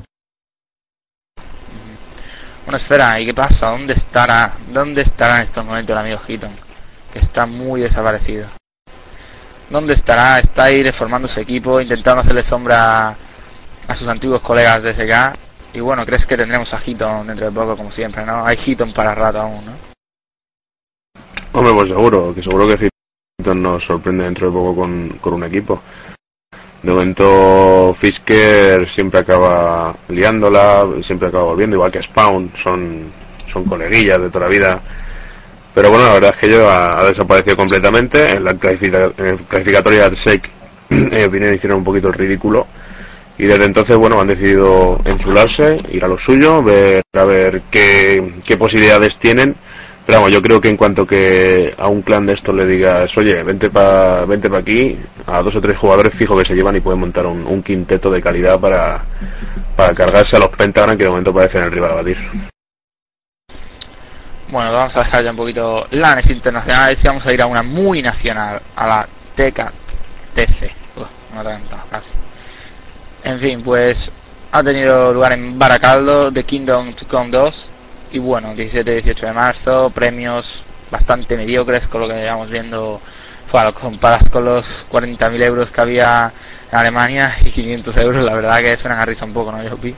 Bueno, espera, ¿y qué pasa? ¿Dónde estará en estos momentos el amigo Hiton? Que está muy desaparecido. ¿Dónde estará? Está ahí reformando su equipo, intentando hacerle sombra a sus antiguos colegas de SK. Y bueno, ¿crees que tendremos a Hiton dentro de poco, como siempre, no? Hay Hiton para rato aún, ¿no?
Hombre, pues seguro que Hiton nos sorprende dentro de poco con un equipo. De momento Fisker siempre acaba liándola, siempre acaba volviendo, igual que Spawn, son coleguillas de toda la vida. Pero bueno, la verdad es que ello ha desaparecido completamente. En la clasificatoria del SEC vinieron, hicieron un poquito el ridículo. Y desde entonces, bueno, han decidido enchularse, ir a lo suyo, ver a ver qué posibilidades tienen. Pero vamos, yo creo que en cuanto que a un clan de estos le digas, oye, vente pa aquí, a 2 o 3 jugadores fijo que se llevan y pueden montar un quinteto de calidad para cargarse a los Pentagram, que de momento parecen el rival a batir.
Bueno, vamos a dejar ya un poquito LANes internacionales y vamos a ir a una muy nacional, a la TKTC. Me ha adelantado casi. En fin, pues ha tenido lugar en Baracaldo, The Kingdom to Come 2. Y bueno, 17 y 18 de marzo, premios bastante mediocres con lo que llevamos viendo. Bueno, comparas con los 40.000 euros que había en Alemania y 500 euros, la verdad que suenan a risa un poco, ¿no, Yopi?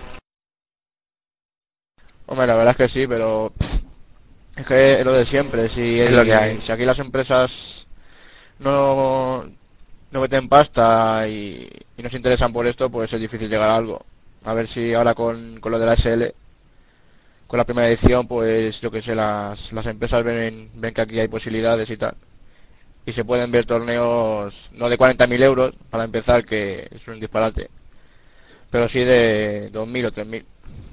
Hombre, la verdad es que sí, pero es que es lo de siempre. Si
es lo que hay.
Si aquí las empresas no meten pasta y no se interesan por esto, pues es difícil llegar a algo. A ver si ahora con lo de la SL, con la primera edición, pues yo que sé, las empresas ven que aquí hay posibilidades y tal, y se pueden ver torneos no de 40.000 euros para empezar, que es un disparate, pero sí de 2.000 o 3.000.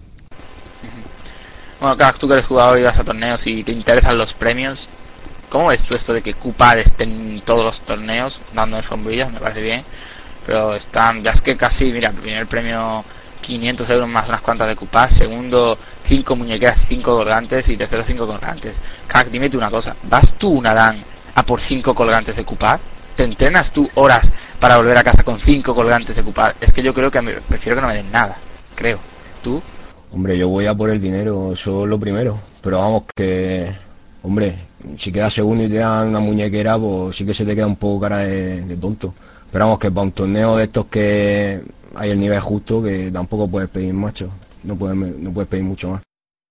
Bueno, Crack, tú que eres jugador y vas a torneos y te interesan los premios, ¿cómo ves tú esto de que Cupad esté en todos los torneos dando sombrillas? Me parece bien, pero están, ya es que casi, mira, primer premio 500 euros más unas cuantas de Cupad, segundo 5 muñequeras, 5 colgantes y tercero 5 colgantes. Crack, dime tú una cosa, ¿vas tú una LAN a por 5 colgantes de Cupad? ¿Te entrenas tú horas para volver a casa con 5 colgantes de Cupad? Es que yo creo que prefiero que no me den nada, creo. ¿Tú?
Hombre, yo voy a por el dinero, eso es lo primero. Pero vamos, que... Hombre, si quedas segundo y te dan una muñequera, pues sí que se te queda un poco cara de tonto. Pero vamos, que para un torneo de estos que hay el nivel justo, que tampoco puedes pedir macho. No puedes pedir mucho más.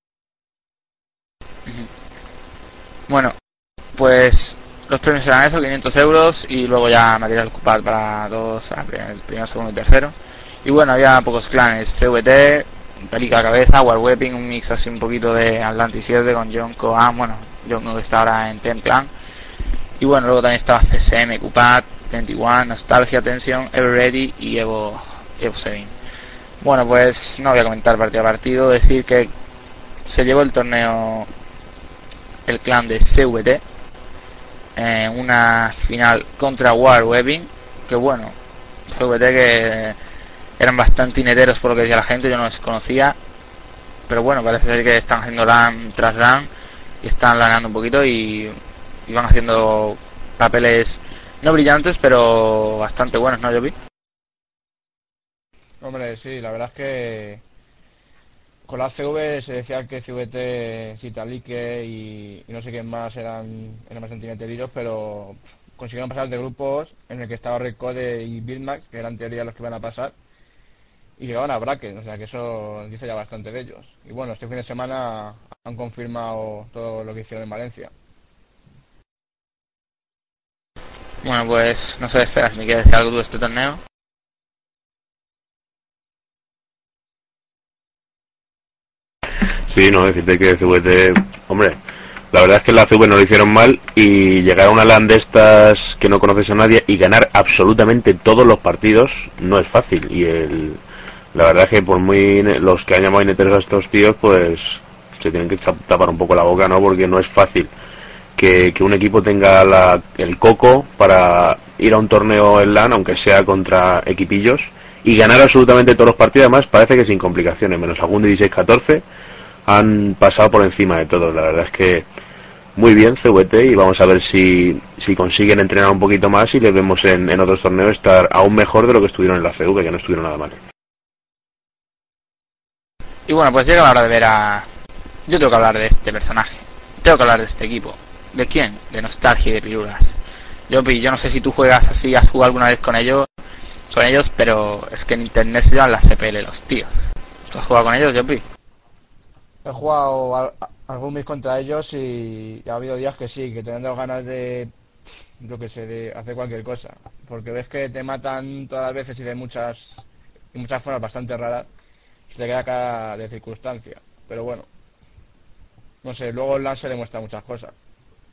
Bueno, pues los premios serán eso, 500 euros y luego ya material Cupad para todos, primero, segundo y tercero. Y bueno, había pocos clanes, CVT, Pelica Cabeza, Warweaping, un mix así un poquito de Atlantis 7 con John Coan, bueno, John que está ahora en Ten Clan. Y bueno, luego también estaba CSM, Cupad, 21, Nostalgia, Tension, Ever Ready y Evo 7. Bueno, pues no voy a comentar partido a partido, decir que se llevó el torneo el clan de CVT en una final contra Warweaping, que bueno, CVT que eran bastante ineteros por lo que decía la gente, yo no les conocía, pero bueno, parece ser que están haciendo LAN tras LAN y están lanando un poquito y van haciendo papeles no brillantes, pero bastante buenos, ¿no, Jovi?
Hombre, sí, la verdad es que con la CV se decía que CVT, Citalique y no sé quién más eran bastante ineteridos, pero consiguieron pasar de grupos en el que estaba Recode y Billmax, que eran en teoría los que iban a pasar, y llegaban a bracket, o sea que eso dice ya bastante de ellos. Y bueno, este fin de semana han confirmado todo lo que hicieron en Valencia.
Bueno, pues no sé, esperas, ¿me quieres decir algo de este torneo?
Sí, no, decirte que CVT, hombre, la verdad es que en la CV no lo hicieron mal y llegar a una LAN de estas que no conoces a nadie y ganar absolutamente todos los partidos no es fácil. Y la verdad es que por muy los que han llamado ineteros a estos tíos, pues se tienen que tapar un poco la boca, ¿no? Porque no es fácil que un equipo tenga el coco para ir a un torneo en LAN, aunque sea contra equipillos, y ganar absolutamente todos los partidos. Además parece que sin complicaciones, menos algún 16-14 han pasado por encima de todos. La verdad es que muy bien CVT, y vamos a ver si consiguen entrenar un poquito más y les vemos en otros torneos estar aún mejor de lo que estuvieron en la CV, que no estuvieron nada mal.
Y bueno, pues llega la hora de ver a... Yo tengo que hablar de este personaje, tengo que hablar de este equipo. ¿De quién? De Nostalgia y de Pirulas. Yo no sé si tú juegas así, has jugado alguna vez con ellos, pero es que en internet se llaman la CPL los tíos. ¿Tú has jugado con ellos, Jopi?
He jugado algún mes contra ellos y ha habido días que sí, que te han dado ganas de, yo que sé, de hacer cualquier cosa, porque ves que te matan todas las veces y de muchas formas bastante raras, y se te queda cara de circunstancia. Pero bueno, no sé, luego el LAN se demuestra muchas cosas.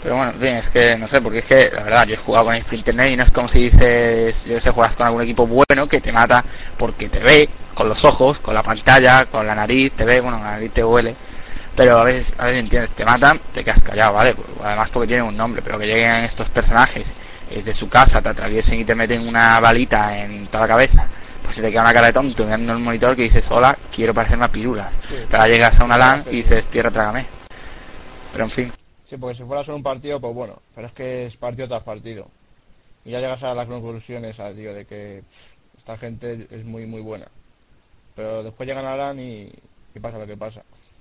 Pero bueno, en fin, es que no sé, porque es que la verdad yo he jugado con el internet y no es como si dices, yo sé, juegas con algún equipo bueno que te mata porque te ve con los ojos, con la pantalla, con la nariz, te ve, bueno, la nariz te huele, pero a veces entiendes, te matan, te quedas callado, ¿vale? Además porque tienen un nombre, pero que lleguen estos personajes de su casa, te atraviesen y te meten una balita en toda la cabeza, pues se te queda una cara de tonto mirando el monitor que dices, hola, quiero parecerme a pirulas, sí. Pero ahora llegas a una LAN y dices, tierra, trágame. Pero en fin.
Sí, porque si fuera solo un partido, pues bueno, pero es que es partido tras partido. Y ya llegas a las conclusiones, tío, de que esta gente es muy, muy buena. Pero después llegan a LAN y pasa lo que pasa.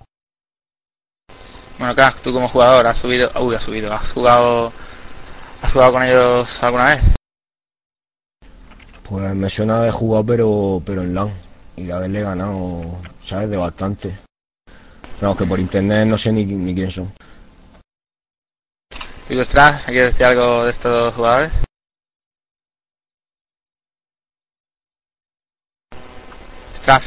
Bueno, Crack, tú como jugador has jugado con ellos alguna vez?
Pues me suena haber jugado, pero en LAN. Y de haberle ganado, ¿sabes? De bastante. No, que por internet no sé ni quién son.
¿Y Straff, quieres decir algo de estos jugadores? Straff.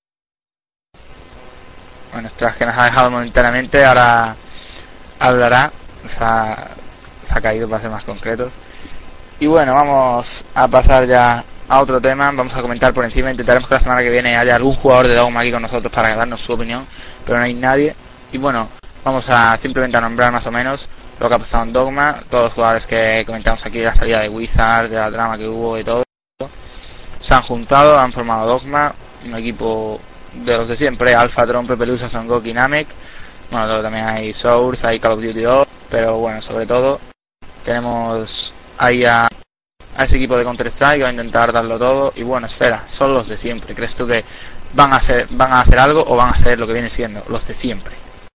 Bueno, Straff que nos ha dejado momentáneamente, ahora hablará, se ha caído para ser más concretos. Y bueno, vamos a pasar ya a otro tema, vamos a comentar por encima, intentaremos que la semana que viene haya algún jugador de Dogma aquí con nosotros para darnos su opinión, pero no hay nadie. Y bueno, vamos a simplemente a nombrar más o menos lo que ha pasado en Dogma, todos los jugadores que comentamos aquí, la salida de Wizards, de la trama que hubo y todo, se han juntado, han formado Dogma, un equipo de los de siempre, Alpha, Trompe, Pelusa, Son Goku y Namek. Bueno, luego también hay Source, hay Call of Duty 2, pero bueno, sobre todo tenemos ahí a ese equipo de Counter-Strike que va a intentar darlo todo. Y bueno, Esfera, son los de siempre. ¿Crees tú que van a hacer algo o van a hacer lo que viene siendo los de siempre?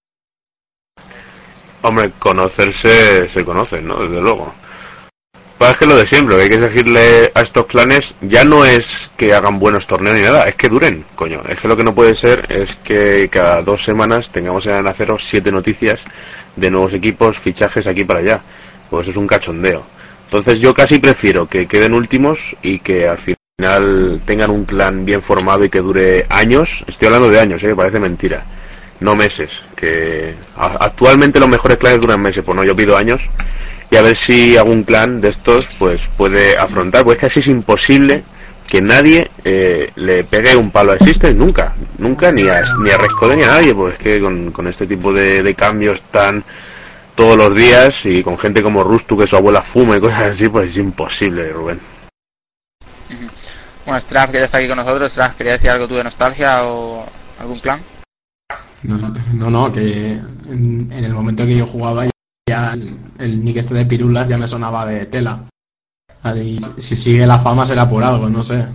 Hombre, conocerse se conocen, ¿no? Desde luego. Pero es que lo de siempre, lo que hay que exigirle a estos clanes ya no es que hagan buenos torneos ni nada, es que duren, coño. Es que lo que no puede ser es que cada 2 semanas tengamos en Acero 7 noticias de nuevos equipos, fichajes aquí para allá. Pues es un cachondeo. Entonces yo casi prefiero que queden últimos y que al final tengan un clan bien formado y que dure años. Estoy hablando de años, que parece mentira, no meses. Que actualmente los mejores clanes duran meses, pues no, yo pido años. Y a ver si algún clan de estos pues puede afrontar, pues casi es imposible que nadie le pegue un palo a Existence, nunca, ni a Rescode ni a nadie, pues es que con este tipo de cambios tan todos los días y con gente como Rustu que su abuela fuma y cosas así, pues es imposible, Rubén.
Bueno, Straff, que ya está aquí con nosotros, Straff, ¿quería decir algo tú de nostalgia o algún clan?
No, que en el momento que yo jugaba ya el nick este de Pirulas ya me sonaba de tela. Y si sigue la fama será por algo, no sé.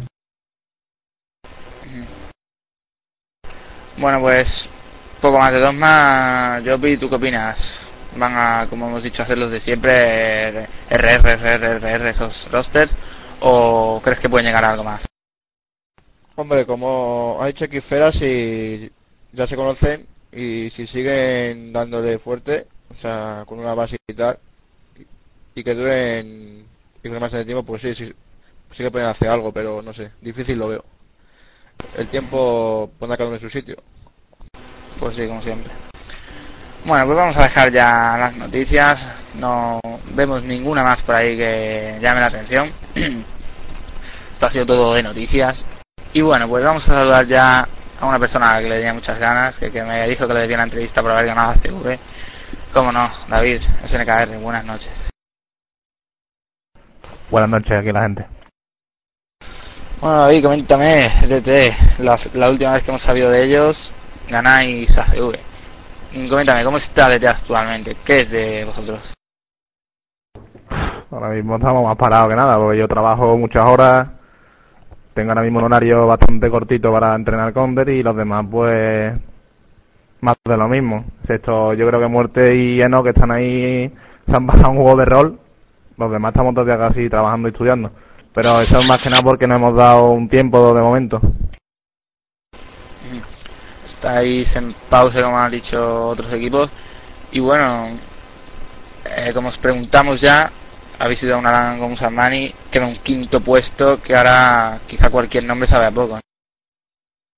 Bueno, pues poco más de Dogma. Jopi, ¿tú qué opinas? ¿Van a, como hemos dicho, hacer los de siempre, RR, esos rosters, o crees que pueden llegar a algo más?
Hombre, como ha dicho Xfera, si ya se conocen y si siguen dándole fuerte, o sea, con una base y tal, y que duren y que más en el tiempo, pues sí que pueden hacer algo, pero no sé, difícil lo veo. El tiempo pone a cada uno en su sitio.
Pues sí, como siempre. Bueno, pues vamos a dejar ya las noticias. No vemos ninguna más por ahí que llame la atención. Esto ha sido todo de noticias. Y bueno, pues vamos a saludar ya a una persona a la que le tenía muchas ganas, que me dijo que le debía la entrevista por haber ganado a CV. Cómo no, David, SNKR, buenas noches.
Buenas noches aquí la gente.
Bueno, David, coméntame, DT, la última vez que hemos sabido de ellos, ganáis a CV. Coméntame, ¿cómo está DT actualmente? ¿Qué es de vosotros?
Ahora mismo estamos más parados que nada, porque yo trabajo muchas horas, tengo ahora mismo un horario bastante cortito para entrenar Counter y los demás pues más de lo mismo. Esto, yo creo que Muerte y Eno, que están ahí, se han bajado un juego de rol, los demás estamos todavía casi trabajando y estudiando, pero eso es más que nada porque no hemos dado un tiempo de momento.
Estáis en pausa, como han dicho otros equipos, y bueno, como os preguntamos ya, habéis ido a una LAN con Musamani, queda un 5º puesto que ahora quizá cualquier nombre sabe a poco.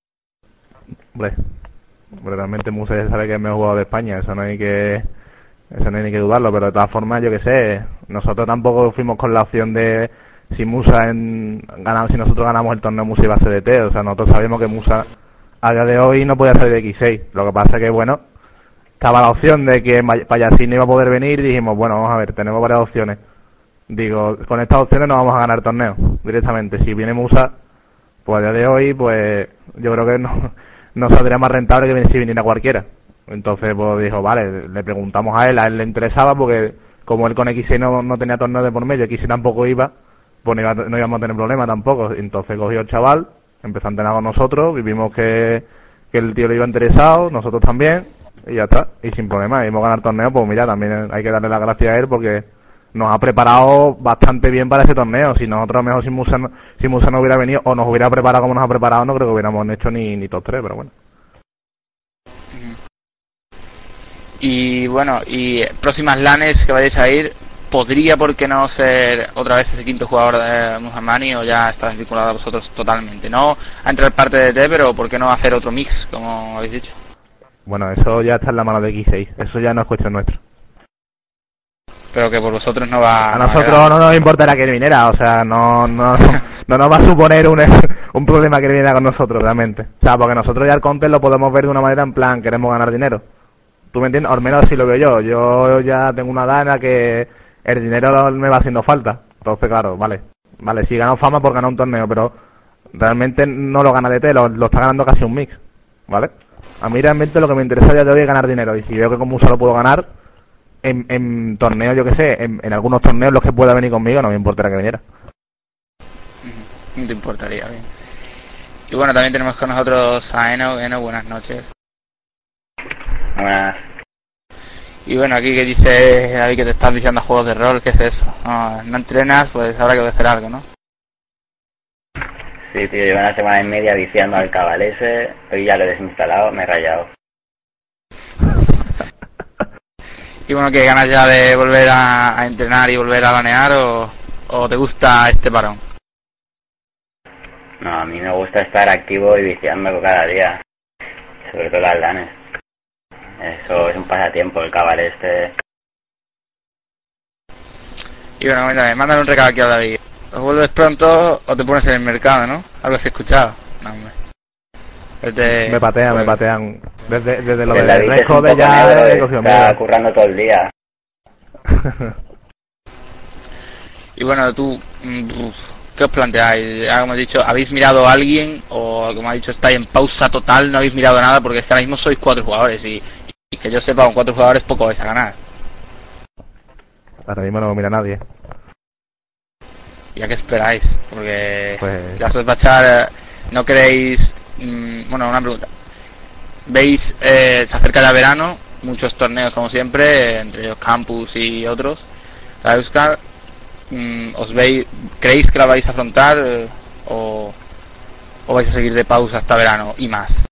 Hombre, realmente Muse sabe que es el mejor jugador de España, eso no hay que Eso no hay ni que dudarlo, pero de todas formas, yo que sé, nosotros tampoco fuimos con la opción de si Musa si nosotros ganamos el torneo Musa iba a ser de T, o sea, nosotros sabíamos que Musa a día de hoy no podía ser de X6, lo que pasa que, bueno, estaba la opción de que Payasín no iba a poder venir y dijimos, bueno, vamos a ver, tenemos varias opciones. Digo, con estas opciones no vamos a ganar torneo directamente. Si viene Musa, pues a día de hoy, pues yo creo que no saldría más rentable que si viniera cualquiera. Entonces, pues dijo, vale, le preguntamos a él le interesaba porque como él con X6 no tenía torneo de por medio, X6 tampoco iba, pues no íbamos a tener problema tampoco. Entonces cogió el chaval, empezó a entrenar con nosotros, vimos que el tío le iba interesado, nosotros también, y ya está, y sin problema, íbamos a ganar torneo, pues mira, también hay que darle las gracias a él porque nos ha preparado bastante bien para ese torneo. Si nosotros a lo mejor si Musa no hubiera venido o nos hubiera preparado como nos ha preparado, no creo que hubiéramos hecho ni top 3, pero bueno.
Y bueno, y próximas LANes que vayáis a ir, ¿podría por qué no ser otra vez ese quinto jugador de Muhammani o ya está vinculado a vosotros totalmente? No a entrar parte de T, pero ¿por qué no hacer otro mix, como habéis dicho?
Bueno, eso ya está en la mano de X6, eso ya no es cuestión nuestra.
Pero que por vosotros no va...
A nosotros no nos importará que viniera, o sea, no nos va a suponer un problema que viniera con nosotros, realmente. O sea, porque nosotros ya el counter lo podemos ver de una manera en plan, queremos ganar dinero. ¿Tú me entiendes? O al menos así lo veo yo. Yo ya tengo una edad en la que el dinero me va haciendo falta. Entonces, claro, vale, sí ganó fama por ganar un torneo, pero realmente no lo gana DT, lo está ganando casi un mix, ¿vale? A mí realmente lo que me interesa ya de hoy es ganar dinero, y si veo que con Musa lo puedo ganar en torneos, yo que sé, en algunos torneos los que pueda venir conmigo, no me importaría que viniera.
No te importaría, bien. Y bueno, también tenemos con nosotros a Eno, buenas noches.
Buenas.
Y bueno, aquí que dice David que te estás viciando a juegos de rol, ¿qué es eso? No entrenas, pues habrá que hacer algo, ¿no?
Sí, tío, llevo una semana y media viciando al Cabalese, hoy ya lo he desinstalado, me he rayado.
Y bueno, ¿qué ganas ya de volver a entrenar y volver a lanear o te gusta este parón?
No, a mí me gusta estar activo y viciando cada día, sobre todo las lanes. Eso es un pasatiempo, el Cabaleste.
Y bueno, mándale un recado aquí a David. ¿O vuelves pronto o te pones en el mercado, no? Algo así escuchado. No, hombre.
Me patean. Desde lo del
Resco de ya he cogido miedo. Está currando todo el día.
Y bueno, tú, ¿qué os planteáis? Ya como he dicho, ¿habéis mirado a alguien? O como ha dicho, estáis en pausa total, no habéis mirado nada, porque es que ahora mismo sois 4 jugadores y que yo sepa, con 4 jugadores poco vais a ganar.
Ahora mismo no mira nadie.
¿Y a qué esperáis? Porque
pues...
ya os va a echar, ¿no queréis? Bueno, una pregunta. ¿Veis, se acerca ya verano, muchos torneos como siempre, entre ellos Campus y otros, para buscar, ¿creéis que la vais a afrontar o vais a seguir de pausa hasta verano y más?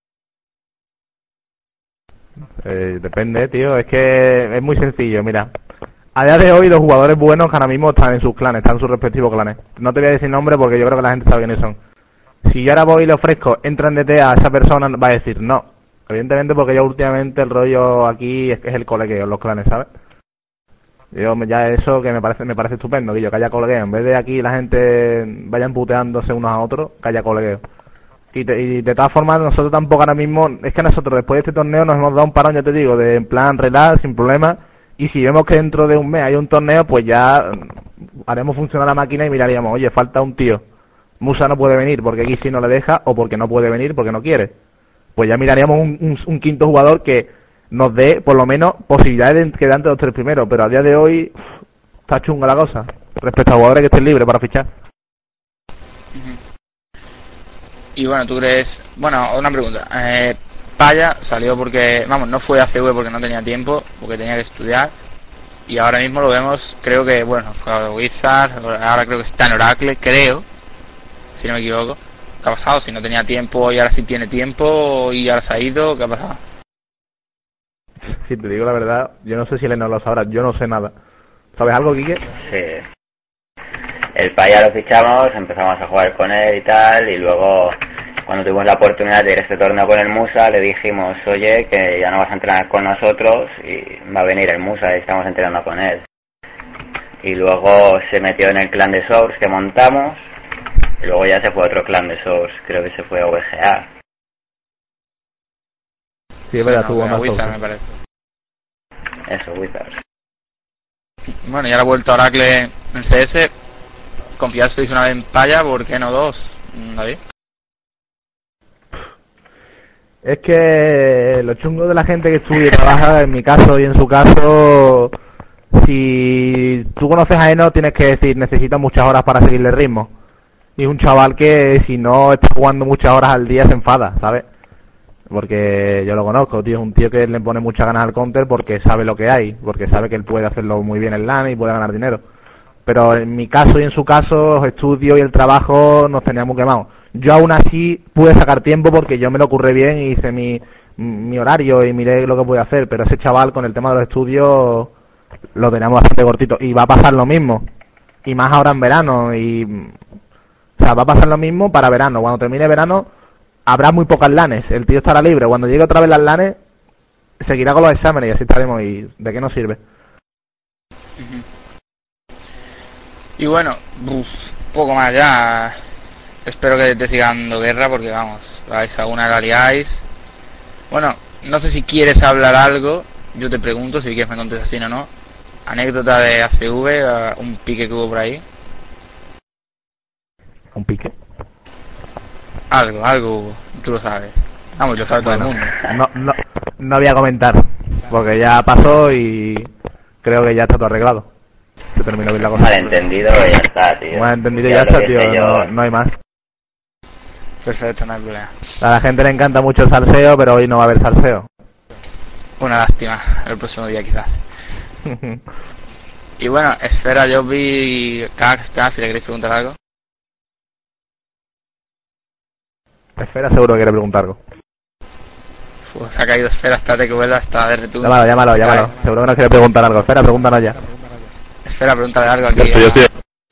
Depende, tío, es que es muy sencillo, mira. A día de hoy los jugadores buenos que ahora mismo están en sus clanes, están en sus respectivos clanes. No te voy a decir nombre porque yo creo que la gente sabe quiénes son. Si yo ahora voy y le ofrezco, entra en DT a esa persona, va a decir no. Evidentemente porque ya últimamente el rollo aquí es el colegueo, los clanes, ¿sabes? Yo ya eso que me parece estupendo, que haya colegueo. En vez de aquí la gente vayan puteándose unos a otros, que haya colegueo. Y de todas formas nosotros tampoco ahora mismo, es que nosotros después de este torneo nos hemos dado un parón, ya te digo, de en plan relax, sin problema. Y si vemos que dentro de un mes hay un torneo, pues ya haremos funcionar la máquina y miraríamos, oye, falta un tío. Musa no puede venir porque aquí sí no le deja o porque no puede venir porque no quiere. Pues ya miraríamos un quinto jugador que nos dé por lo menos posibilidades de quedar entre los 3 primeros. Pero a día de hoy está chunga la cosa respecto a jugadores que estén libres para fichar.
Y bueno, ¿tú crees? Bueno, una pregunta. Paya salió porque, vamos, no fue a CV porque no tenía tiempo, porque tenía que estudiar. Y ahora mismo lo vemos, creo que, bueno, fue a Wizard, ahora creo que está en Oracle, creo, si no me equivoco. ¿Qué ha pasado? Si no tenía tiempo y ahora sí tiene tiempo y ahora se ha ido, ¿qué ha pasado?
Si te digo la verdad, yo no sé si él no lo sabrá, yo no sé nada. ¿Sabes algo, Quique?
Sí. El Paya lo fichamos, empezamos a jugar con él y tal, y luego cuando tuvimos la oportunidad de ir a este torneo con el Musa, le dijimos, oye, que ya no vas a entrenar con nosotros y va a venir el Musa y estamos entrenando con él. Y luego se metió en el clan de Source que montamos, y luego ya se fue a otro clan de Source, creo que se fue a VGA.
Sí, es verdad, tuvo más
Wizard, me parece.
Eso, Wizards.
Bueno, ya la ha vuelto a Oracle en CS. Confiasteis una vez en Paya, ¿por qué no dos, David?
Es que lo chungo de la gente que estudia y trabaja, en mi caso y en su caso, si tú conoces a Eno, tienes que decir, necesita muchas horas para seguirle el ritmo. Y es un chaval que si no está jugando muchas horas al día se enfada, ¿sabes? Porque yo lo conozco, tío, es un tío que le pone muchas ganas al counter porque sabe lo que hay, porque sabe que él puede hacerlo muy bien en LAN y puede ganar dinero. Pero en mi caso y en su caso, los estudios y el trabajo nos teníamos quemados. Yo aún así pude sacar tiempo porque yo me lo ocurrí bien y hice mi horario y miré lo que pude hacer, pero ese chaval con el tema de los estudios lo teníamos bastante cortito y va a pasar lo mismo. Y más ahora en verano o sea, va a pasar lo mismo para verano. Cuando termine verano habrá muy pocas LANes, el tío estará libre. Cuando llegue otra vez las LANes seguirá con los exámenes y así estaremos. ¿Y de qué nos sirve?
Y bueno, poco más ya. Espero que te sigan dando guerra porque vamos, vais a una, la liáis. Bueno, no sé si quieres hablar algo. Yo te pregunto, si quieres me contestas así o no. Anécdota de ACV, un pique que hubo por ahí.
¿Un pique?
Algo hubo, tú lo sabes. Vamos, lo sabe todo el mundo.
No voy a comentar, porque ya pasó y creo que ya está todo arreglado. Se terminó bien la cosa.
Malentendido y ya está, tío.
Malentendido y ya está, tío, no hay más.
Perfecto, no hay problema.
A la gente le encanta mucho el salseo, pero hoy no va a haber salseo.
Una lástima, el próximo día quizás. Y bueno, Esfera, yo vi Cax, si le queréis preguntar algo.
Esfera seguro que quiere preguntar algo.
Se ha caído Esfera, espérate que vuelva hasta de retorno.
Llámalo. Seguro que nos quiere preguntar algo. Esfera, pregúntanos ya.
Esfera, pregúntale algo aquí.
Yo estoy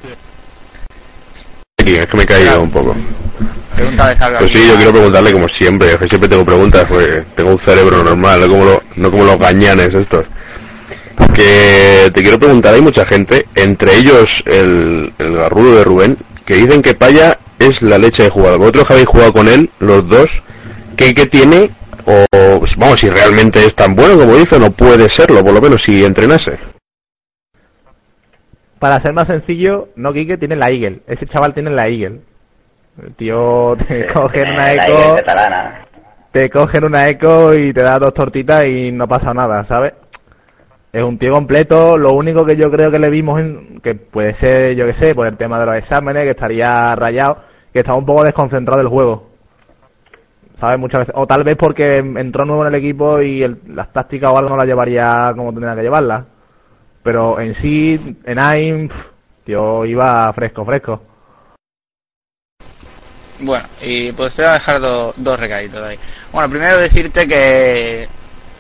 aquí, es que me he caído un poco.
Pregúntales algo.
Pues sí, yo quiero preguntarle como siempre, que siempre tengo preguntas, pues tengo un cerebro normal, no como los gañanes estos. Que te quiero preguntar, hay mucha gente, entre ellos el garrudo de Rubén, que dicen que Paya es la leche de jugador. Vosotros que habéis jugado con él, los dos, ¿qué tiene? O vamos, si realmente es tan bueno como dice, no puede serlo, por lo menos si entrenase.
Para ser más sencillo, no Quique tiene la Eagle. Ese chaval tiene la Eagle. El tío te cogen una eco, te cogen una eco y te da dos tortitas y no pasa nada, ¿sabes? Es un tío completo. Lo único que yo creo que le vimos, que puede ser, yo que sé, por el tema de los exámenes, que estaría rayado, que estaba un poco desconcentrado del juego, ¿sabes? Muchas veces, o tal vez porque entró nuevo en el equipo y las tácticas o algo no las llevaría como tendría que llevarlas. Pero en sí, en AIM, tío, iba fresco.
Bueno, y pues te voy a dejar dos recaditos ahí. Bueno, primero decirte que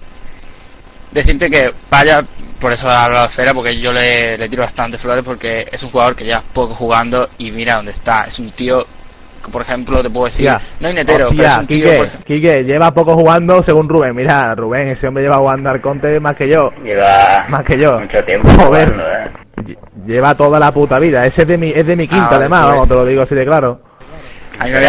Paya, por eso he hablado de Esfera, porque yo le tiro bastante flores, porque es un jugador que lleva poco jugando y mira dónde está. Es un tío que, por ejemplo, te puedo decir, no hay netero, pero es un tío...
Quique, lleva poco jugando según Rubén. Mira, Rubén, ese hombre lleva jugando al Conte más que yo.
Más
que yo.
Mucho tiempo.
Joder,
jugando,
lleva toda la puta vida. Ese es de mi quinta, además,
pues,
vamos, te lo digo así de claro.
A mí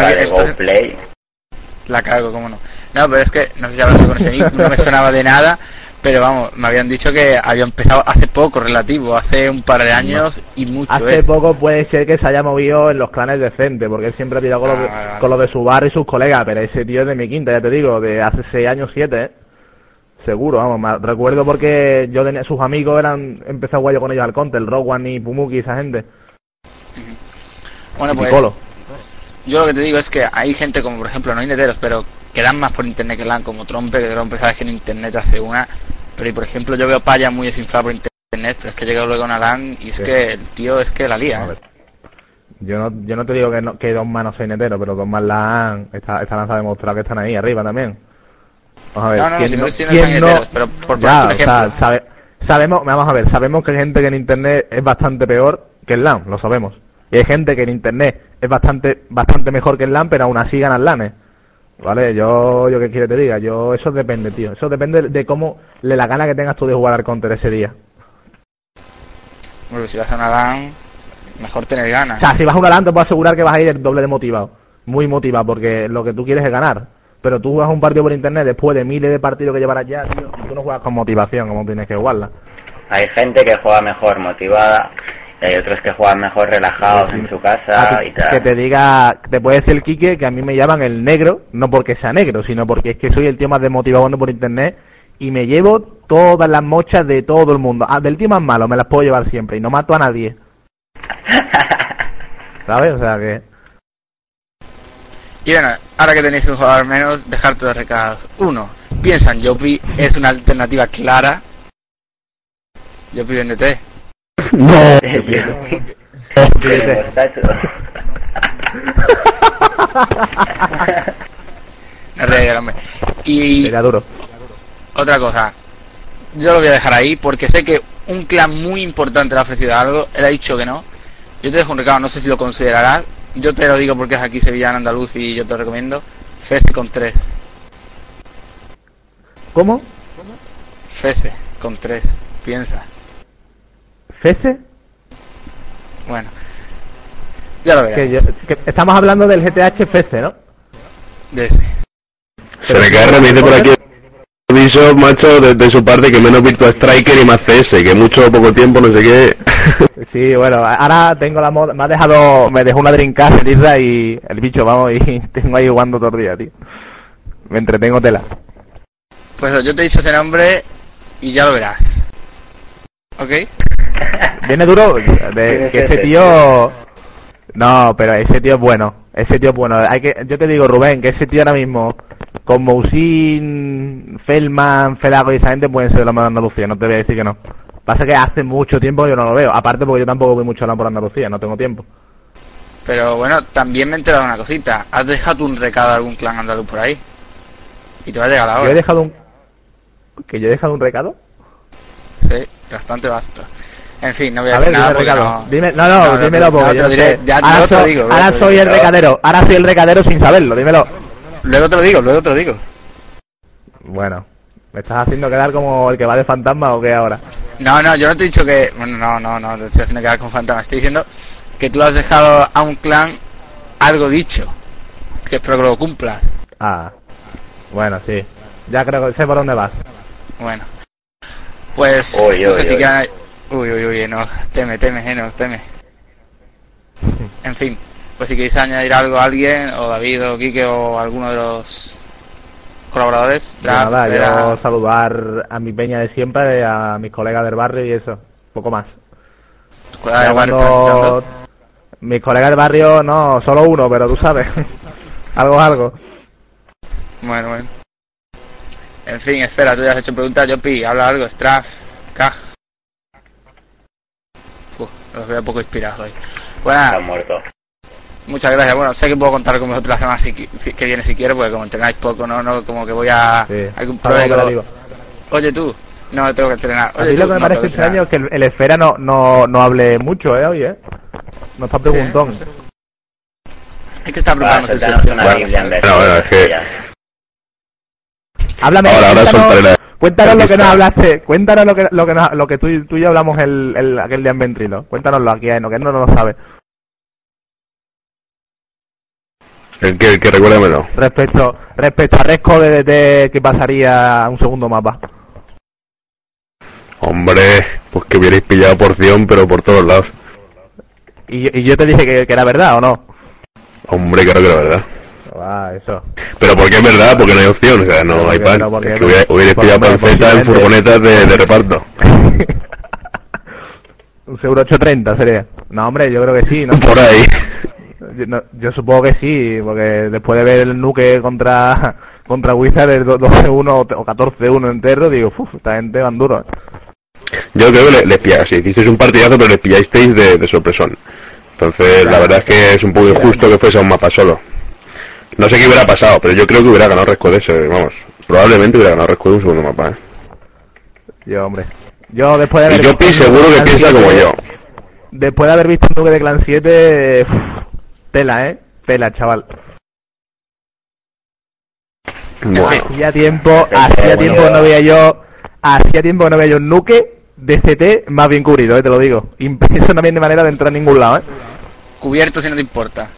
la cago, cómo no. No, pero es que, no sé si hablaste con ese nick, no me sonaba de nada, pero vamos, me habían dicho que había empezado hace poco, relativo, hace un par de años y mucho.
Hace poco puede ser que se haya movido en los clanes decentes, porque él siempre ha tirado con lo de su barrio y sus colegas, pero ese tío es de mi quinta, ya te digo, de hace 6 años, 7, seguro, vamos, recuerdo porque yo tenía sus amigos, empecé a jugar yo con ellos al Conte, el Rowan y Pumuki, esa gente.
Bueno,
y
pues...
Piccolo.
Yo lo que te digo es que hay gente como, por ejemplo, no hay neteros, pero que dan más por internet que LAN, como Trompe, que Trompe sabes que en internet hace una, pero y por ejemplo yo veo Paya muy desinflado por internet, pero es que llega luego a una LAN y es que el tío es que la lía.
Yo no te digo que Don Man no soy netero, pero Don Man LAN, esta lanza ha demostrado que están ahí arriba también. Vamos a ver, ¿quién no?
Pero por ya,
o sea, sabemos que hay gente que en internet es bastante peor que en LAN, lo sabemos. Y hay gente que en internet es bastante mejor que en LAN, pero aún así ganan LANes. Vale, yo qué quiero que te diga, eso depende, tío. Eso depende de cómo la gana que tengas tú de jugar al Counter ese día.
Bueno, si vas a una LAN, mejor tener ganas.
O sea, si vas a una LAN te puedo asegurar que vas a ir el doble de motivado. Muy motivado, porque lo que tú quieres es ganar. Pero tú juegas un partido por internet después de miles de partidos que llevarás ya, tío, y tú no juegas con motivación como tienes que jugarla.
Hay gente que juega mejor motivada y hay otros que juegan mejor relajados en su casa y tal.
Que te diga, te puede decir el Quique que a mí me llaman el negro, no porque sea negro, sino porque es que soy el tío más desmotivado por internet y me llevo todas las mochas de todo el mundo. Del tío más malo me las puedo llevar siempre y no mato a nadie. ¿Sabes? O sea que...
Y bueno, ahora que tenéis un jugador menos, dejar todos los recados. 1. Piensa en Yopi, es una alternativa clara. Yopi de NT.
No.
No ríe, hombre. Y
era duro.
Otra cosa, yo lo voy a dejar ahí porque sé que un clan muy importante le ha ofrecido algo, él ha dicho que no. Yo te dejo un recado, no sé si lo considerarás. Yo te lo digo porque es aquí sevillano, andaluz y yo te lo recomiendo. Fece con 3.
¿Cómo?
Fece con 3. Piensa.
¿Fece?
Bueno. Ya lo verás.
Que estamos hablando del GTH Fece, ¿no?
De ese.
Se me cae remite por aquí aviso, macho, de su parte que menos Virtua Striker y más CS, que mucho poco tiempo, no sé qué.
Sí, bueno, ahora tengo la moda, me dejó una Dreamcast el Isra y el bicho, vamos, y tengo ahí jugando todo el día, tío. Me entretengo tela.
Pues yo te he dicho ese nombre y ya lo verás. ¿Ok?
Viene duro, que ese tío... No, pero ese tío es bueno. Yo te digo, Rubén, que ese tío ahora mismo, con Mousin, Feldman, Felago y esa gente pueden ser los más de Andalucía, no te voy a decir que no. Pasa que hace mucho tiempo yo no lo veo, aparte porque yo tampoco voy mucho a hablar por Andalucía, no tengo tiempo.
Pero bueno, también me he enterado de una cosita. ¿Has dejado un recado a algún clan andaluz por ahí? Y te va a llegar ahora.
¿Yo he dejado un recado?
Sí, bastante vasto. En fin, no voy a decir
ver,
nada
dime
porque
no... dímelo porque yo
diré, ya,
ahora,
te lo digo,
ahora soy el recadero, ahora soy el recadero sin saberlo, dímelo.
Luego te lo digo.
Bueno, ¿me estás haciendo quedar como el que va de fantasma o qué ahora?
No, yo no te he dicho que... Bueno, no, te estoy haciendo quedar con fantasma. Estoy diciendo que tú has dejado a un clan algo dicho. Que espero que lo cumplas.
Ah, bueno, sí. Ya creo que sé por dónde vas.
Bueno. Pues... no sé si quedan... Uy, no. Teme. En fin. Pues si queréis añadir algo a alguien, o David, o Quique, o alguno de los colaboradores.
Nada, yo saludar a mi peña de siempre, a mis colegas del barrio y eso, poco más.
¿Tus colegas del barrio?
Mis colegas del barrio, no, solo uno, pero tú sabes, algo.
Bueno. En fin, espera, tú ya has hecho preguntas, Yopi, habla algo, Straff, Kaj. Los veo poco inspirados hoy. Bueno,
están muertos.
Muchas gracias. Bueno, sé que puedo contar con vosotros la semana que viene si quiero, porque como entrenáis poco, no como que voy a...
Sí,
algún problema. Oye tú, no tengo que entrenar. Oye,
a mí lo que me parece extraño es que el Esfera no hable mucho, hoy, No está preguntón.
Sí, no sé. Es que está preparando su
sección. Bueno, es que...
Háblame, cuéntanos lo que nos hablaste, cuéntanos lo que tú y yo hablamos aquel día en Ventrilo. Cuéntanoslo aquí, que no lo sabe.
El que recuérdamelo.
Respecto a Resco de DDT, ¿qué pasaría a un segundo mapa?
Hombre, pues que hubierais pillado porción, pero por todos lados.
Y yo te dije que era verdad, ¿o no?
Hombre, claro que era verdad.
Eso.
Pero porque es verdad, porque no hay opción, o sea, no hay pan. Es que hubierais pillado panceta en furgonetas de reparto.
Un seguro 830 sería. No, hombre, yo creo que sí, ¿no?
Por ahí.
Yo supongo que sí, porque después de ver el nuke contra Wizard, el 12-1 o 14-1 entero, digo, esta gente van duro.
Yo creo que les pilláis, si hicisteis un partidazo, pero les pillasteis de sorpresón. Entonces, claro, la verdad es que es un poco injusto que fuese a un mapa solo. No sé qué hubiera pasado, pero yo creo que hubiera ganado Resco de ese, vamos. Probablemente hubiera ganado Resco de un segundo mapa,
Yo, hombre. Yo después de ver...
Y Yopi seguro que piensa como yo.
después de haber visto un Nuke de Clan 7, tela, tela, chaval.
Bueno.
Hacía tiempo no veía yo un Nuke de CT más bien cubrido, te lo digo. Eso no viene manera de entrar en ningún lado,
Cubierto si no te importa.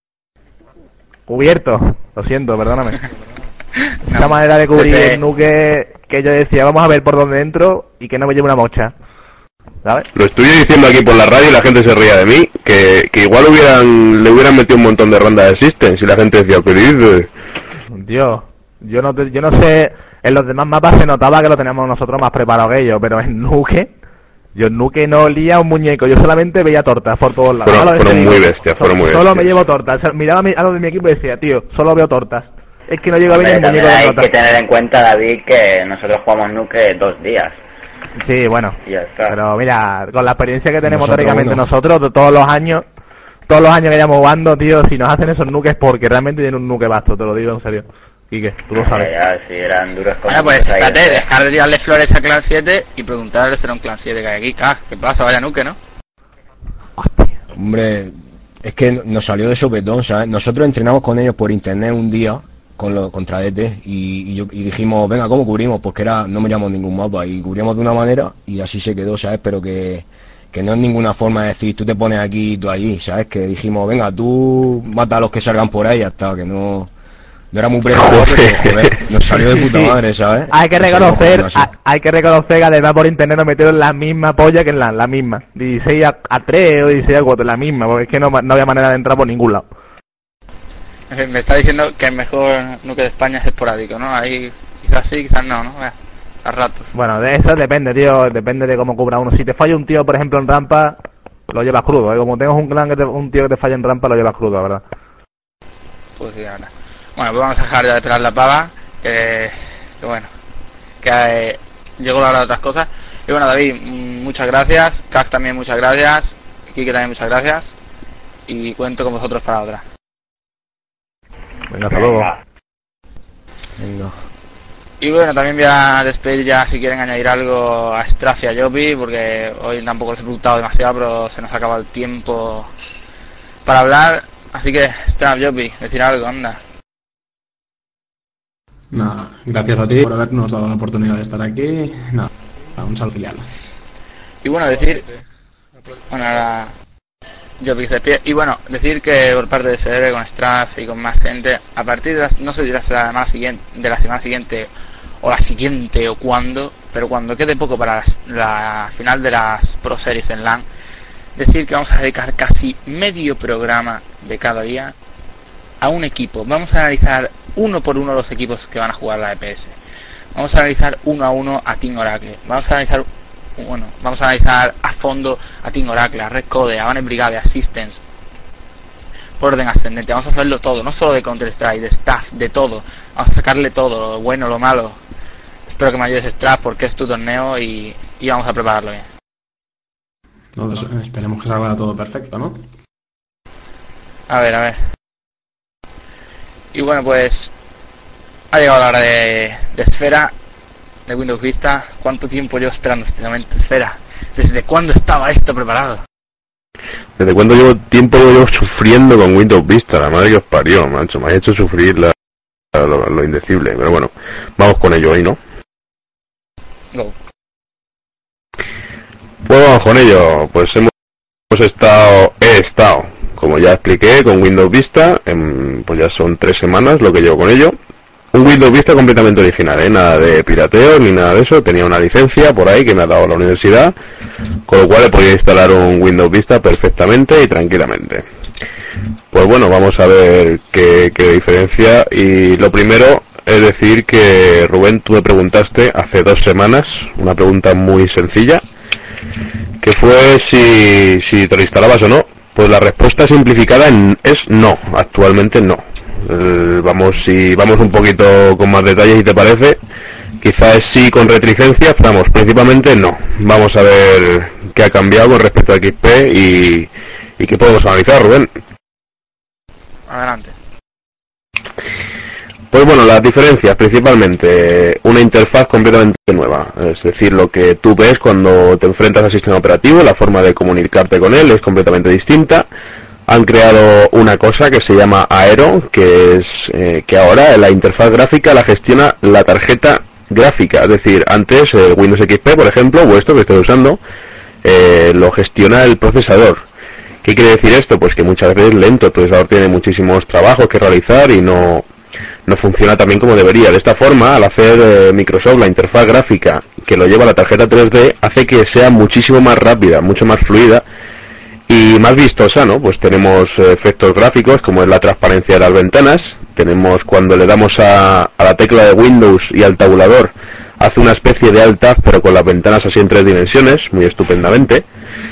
Cubierto, lo siento, perdóname.
No,
Esa manera de cubrir
desde-
el Nuke que yo decía, vamos a ver por dónde entro y que no me lleve una mocha, ¿sabes?
Lo estoy diciendo aquí por la radio y la gente se ría de mí, que igual le hubieran metido un montón de rondas de Existence y la gente decía, ¿qué dices?
Dios, yo no sé, en los demás mapas se notaba que lo teníamos nosotros más preparado que ellos, pero en Nuke, yo en Nuke no olía un muñeco, yo solamente veía tortas por todos lados.
Fueron muy bestias, fueron muy
Solo
bestias.
me llevo tortas, miraba a los de mi equipo y decía, tío, solo veo tortas. Es que no llega bien el
También
muñeco de
hay
tortas.
que tener en cuenta, David, que nosotros jugamos Nuke 2 días.
Sí, bueno,
Y ya está.
pero mira, con la experiencia que tenemos
Nosotros
teóricamente
uno.
nosotros, de todos los años que llevamos jugando, tío, si nos hacen esos nukes porque realmente tienen un nuke vasto, te lo digo en serio. Quique, tú lo sabes.
Ya, sí, eran duros como...
Bueno, pues espérate, dejar de tirarle flores a Clan 7 y preguntarle si era un Clan 7 que hay aquí. ¿Qué pasa? Vaya Nuke, ¿no?
Hombre, es que nos salió de sopetón, ¿sabes? Nosotros entrenamos con ellos por internet un día contra DT y dijimos, venga, ¿cómo cubrimos? Pues que no miramos ningún mapa y cubrimos de una manera y así se quedó, ¿sabes? Pero que no es ninguna forma de decir, tú te pones aquí y tú allí, ¿sabes? Que dijimos, venga, tú mata a los que salgan por ahí y ya está, que no era muy preparado, pero joder, nos salió de puta madre, ¿sabes?
Hay que
Nos
reconocer,
salimos jugando
hay que reconocer que además por internet nos metieron la misma polla que en la misma. 16 a 3 o 16 a 4, la misma, porque es que no había manera de entrar por ningún lado.
Me está diciendo que el mejor Nuke de España es esporádico, ¿no? Ahí quizás sí, quizás no, ¿no? A ratos.
Bueno, de eso depende, tío, depende de cómo cubra uno. Si te falla un tío, por ejemplo, en rampa, lo llevas crudo, Como tengas un clan un tío que te falla en rampa, lo llevas crudo, la verdad.
Pues sí, ahora. Bueno, pues vamos a dejar ya de pelar la pava, que bueno, que llegó la hora de otras cosas. Y bueno, David, muchas gracias, Cax también muchas gracias, Kike también muchas gracias, y cuento con vosotros para otra.
Venga, hasta luego.
Venga.
Y bueno, también voy a despedir ya si quieren añadir algo a Straff y a Jopi, porque hoy tampoco les he preguntado demasiado, pero se nos acaba el tiempo para hablar. Así que, Straff, Jopi, decir algo, anda.
Nada, gracias a ti por habernos dado la oportunidad de estar aquí. Nada, un saludo filial.
Y bueno, decir... Bueno, ahora... Jopi se despide. Y bueno, decir que por parte de SR con Straff y con más gente, a partir de no sé si de la semana siguiente o la siguiente o cuándo, pero cuando quede poco para la final de las Pro Series en LAN, decir que vamos a dedicar casi medio programa de cada día a un equipo. Vamos a analizar uno por uno los equipos que van a jugar la EPS. Vamos a analizar uno a uno a Team Oracle. Vamos a analizar a fondo a Team Oracle, a Red Code, a Banner Brigade, a Systems, por orden ascendente. Vamos a hacerlo todo, no solo de Counter-Strike, de Staff, de todo. Vamos a sacarle todo, lo bueno, lo malo. Espero que me ayudes, Straff, porque es tu torneo y vamos a prepararlo bien.
Entonces, esperemos que salga todo perfecto, ¿no?
A ver. Y bueno, pues ha llegado la hora de Esfera, de Windows Vista. ¿Cuánto tiempo llevo esperando este momento, Esfera? ¿Desde cuándo estaba esto preparado?
¿Desde cuánto tiempo llevo sufriendo con Windows Vista? La madre que os parió, macho. Me ha hecho sufrir lo indecible. Pero bueno, vamos con ello hoy, ¿no?
Go.
Pues vamos con ello. Pues he estado, como ya expliqué, con Windows Vista. Pues ya son 3 semanas lo que llevo con ello. Un Windows Vista completamente original, nada de pirateo ni nada de eso. Tenía una licencia por ahí que me ha dado la universidad, con lo cual he podido instalar un Windows Vista perfectamente y tranquilamente. Pues bueno, vamos a ver qué diferencia. Y lo primero es decir que, Rubén, tú me preguntaste hace 2 semanas una pregunta muy sencilla, que fue si te lo instalabas o no. Pues la respuesta simplificada es no, actualmente no. Si vamos un poquito con más detalles, si te parece, quizás sí con retricencia, pero vamos, principalmente no. Vamos a ver qué ha cambiado con respecto a XP y qué podemos analizar, Rubén.
Adelante.
Pues bueno, las diferencias principalmente, una interfaz completamente nueva, es decir, lo que tú ves cuando te enfrentas al sistema operativo, la forma de comunicarte con él es completamente distinta. Han creado una cosa que se llama Aero, que es que ahora la interfaz gráfica la gestiona la tarjeta gráfica, es decir, antes Windows XP, por ejemplo, o esto que estoy usando, lo gestiona el procesador. ¿Qué quiere decir esto? Pues que muchas veces lento, el procesador tiene muchísimos trabajos que realizar y no funciona tan bien como debería. De esta forma, al hacer Microsoft la interfaz gráfica que lo lleva a la tarjeta 3D, hace que sea muchísimo más rápida, mucho más fluida y más vistosa, ¿no? Pues tenemos efectos gráficos como es la transparencia de las ventanas, tenemos cuando le damos a la tecla de Windows y al tabulador, hace una especie de Alt-Tab pero con las ventanas así en 3 dimensiones, muy estupendamente.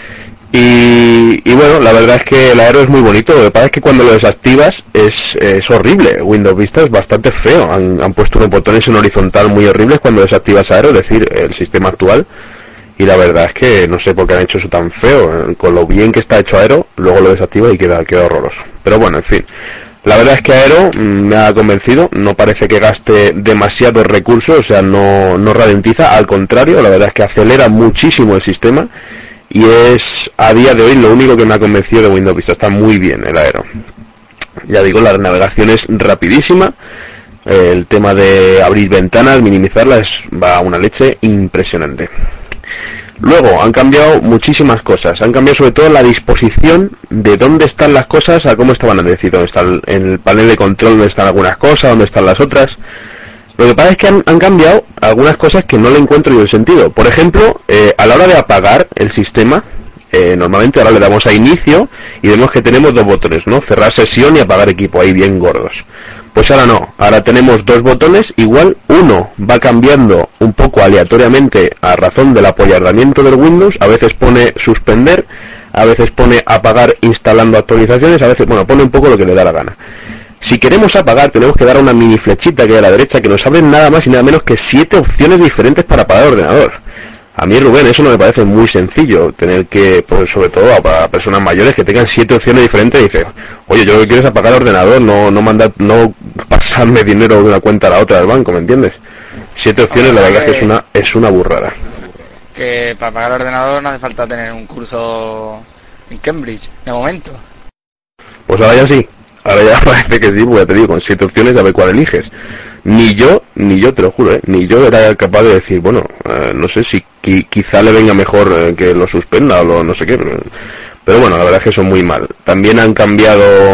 Y bueno, la verdad es que el Aero es muy bonito, lo que pasa es que cuando lo desactivas es horrible. Windows Vista es bastante feo, han puesto unos botones en horizontal muy horribles cuando desactivas Aero, es decir, el sistema actual, y la verdad es que no sé por qué han hecho eso tan feo, con lo bien que está hecho Aero, luego lo desactiva y queda horroroso. Pero bueno, en fin, la verdad es que Aero me ha convencido, no parece que gaste demasiados recursos, o sea, no ralentiza, al contrario, la verdad es que acelera muchísimo el sistema. Y es a día de hoy lo único que me ha convencido de Windows Vista. Está muy bien el Aero. Ya digo, la navegación es rapidísima. El tema de abrir ventanas, minimizarlas, va a una leche impresionante. Luego, han cambiado muchísimas cosas. Han cambiado sobre todo la disposición de dónde están las cosas a cómo estaban antes. Es decir, dónde está en el panel de control, dónde están algunas cosas, dónde están las otras. Lo que pasa es que han cambiado algunas cosas que no le encuentro yo el sentido. Por ejemplo, a la hora de apagar el sistema, normalmente ahora le damos a inicio y vemos que tenemos dos botones, ¿no? Cerrar sesión y apagar equipo, ahí bien gordos. Pues ahora no, ahora tenemos dos botones, igual uno va cambiando un poco aleatoriamente a razón del apoyardamiento del Windows, a veces pone suspender, a veces pone apagar instalando actualizaciones, a veces, bueno, pone un poco lo que le da la gana. Si queremos apagar, tenemos que dar a una mini flechita que hay a la derecha que nos abre nada más y nada menos que 7 opciones diferentes para apagar el ordenador. A mí, Rubén, eso no me parece muy sencillo, tener que, pues, sobre todo a personas mayores que tengan 7 opciones diferentes y dice, oye, yo lo que quiero es apagar el ordenador, no pasarme dinero de una cuenta a la otra del banco, ¿me entiendes? 7 opciones, la verdad es que es una burrada.
Que para apagar el ordenador no hace falta tener un curso en Cambridge, de momento.
Pues ahora ya sí. Ahora ya parece que sí, porque ya te digo, con 7 opciones a ver cuál eliges. Ni yo, te lo juro, ni yo era capaz de decir, bueno, no sé si quizá le venga mejor que lo suspenda o lo no sé qué, pero bueno, la verdad es que son muy mal. También han cambiado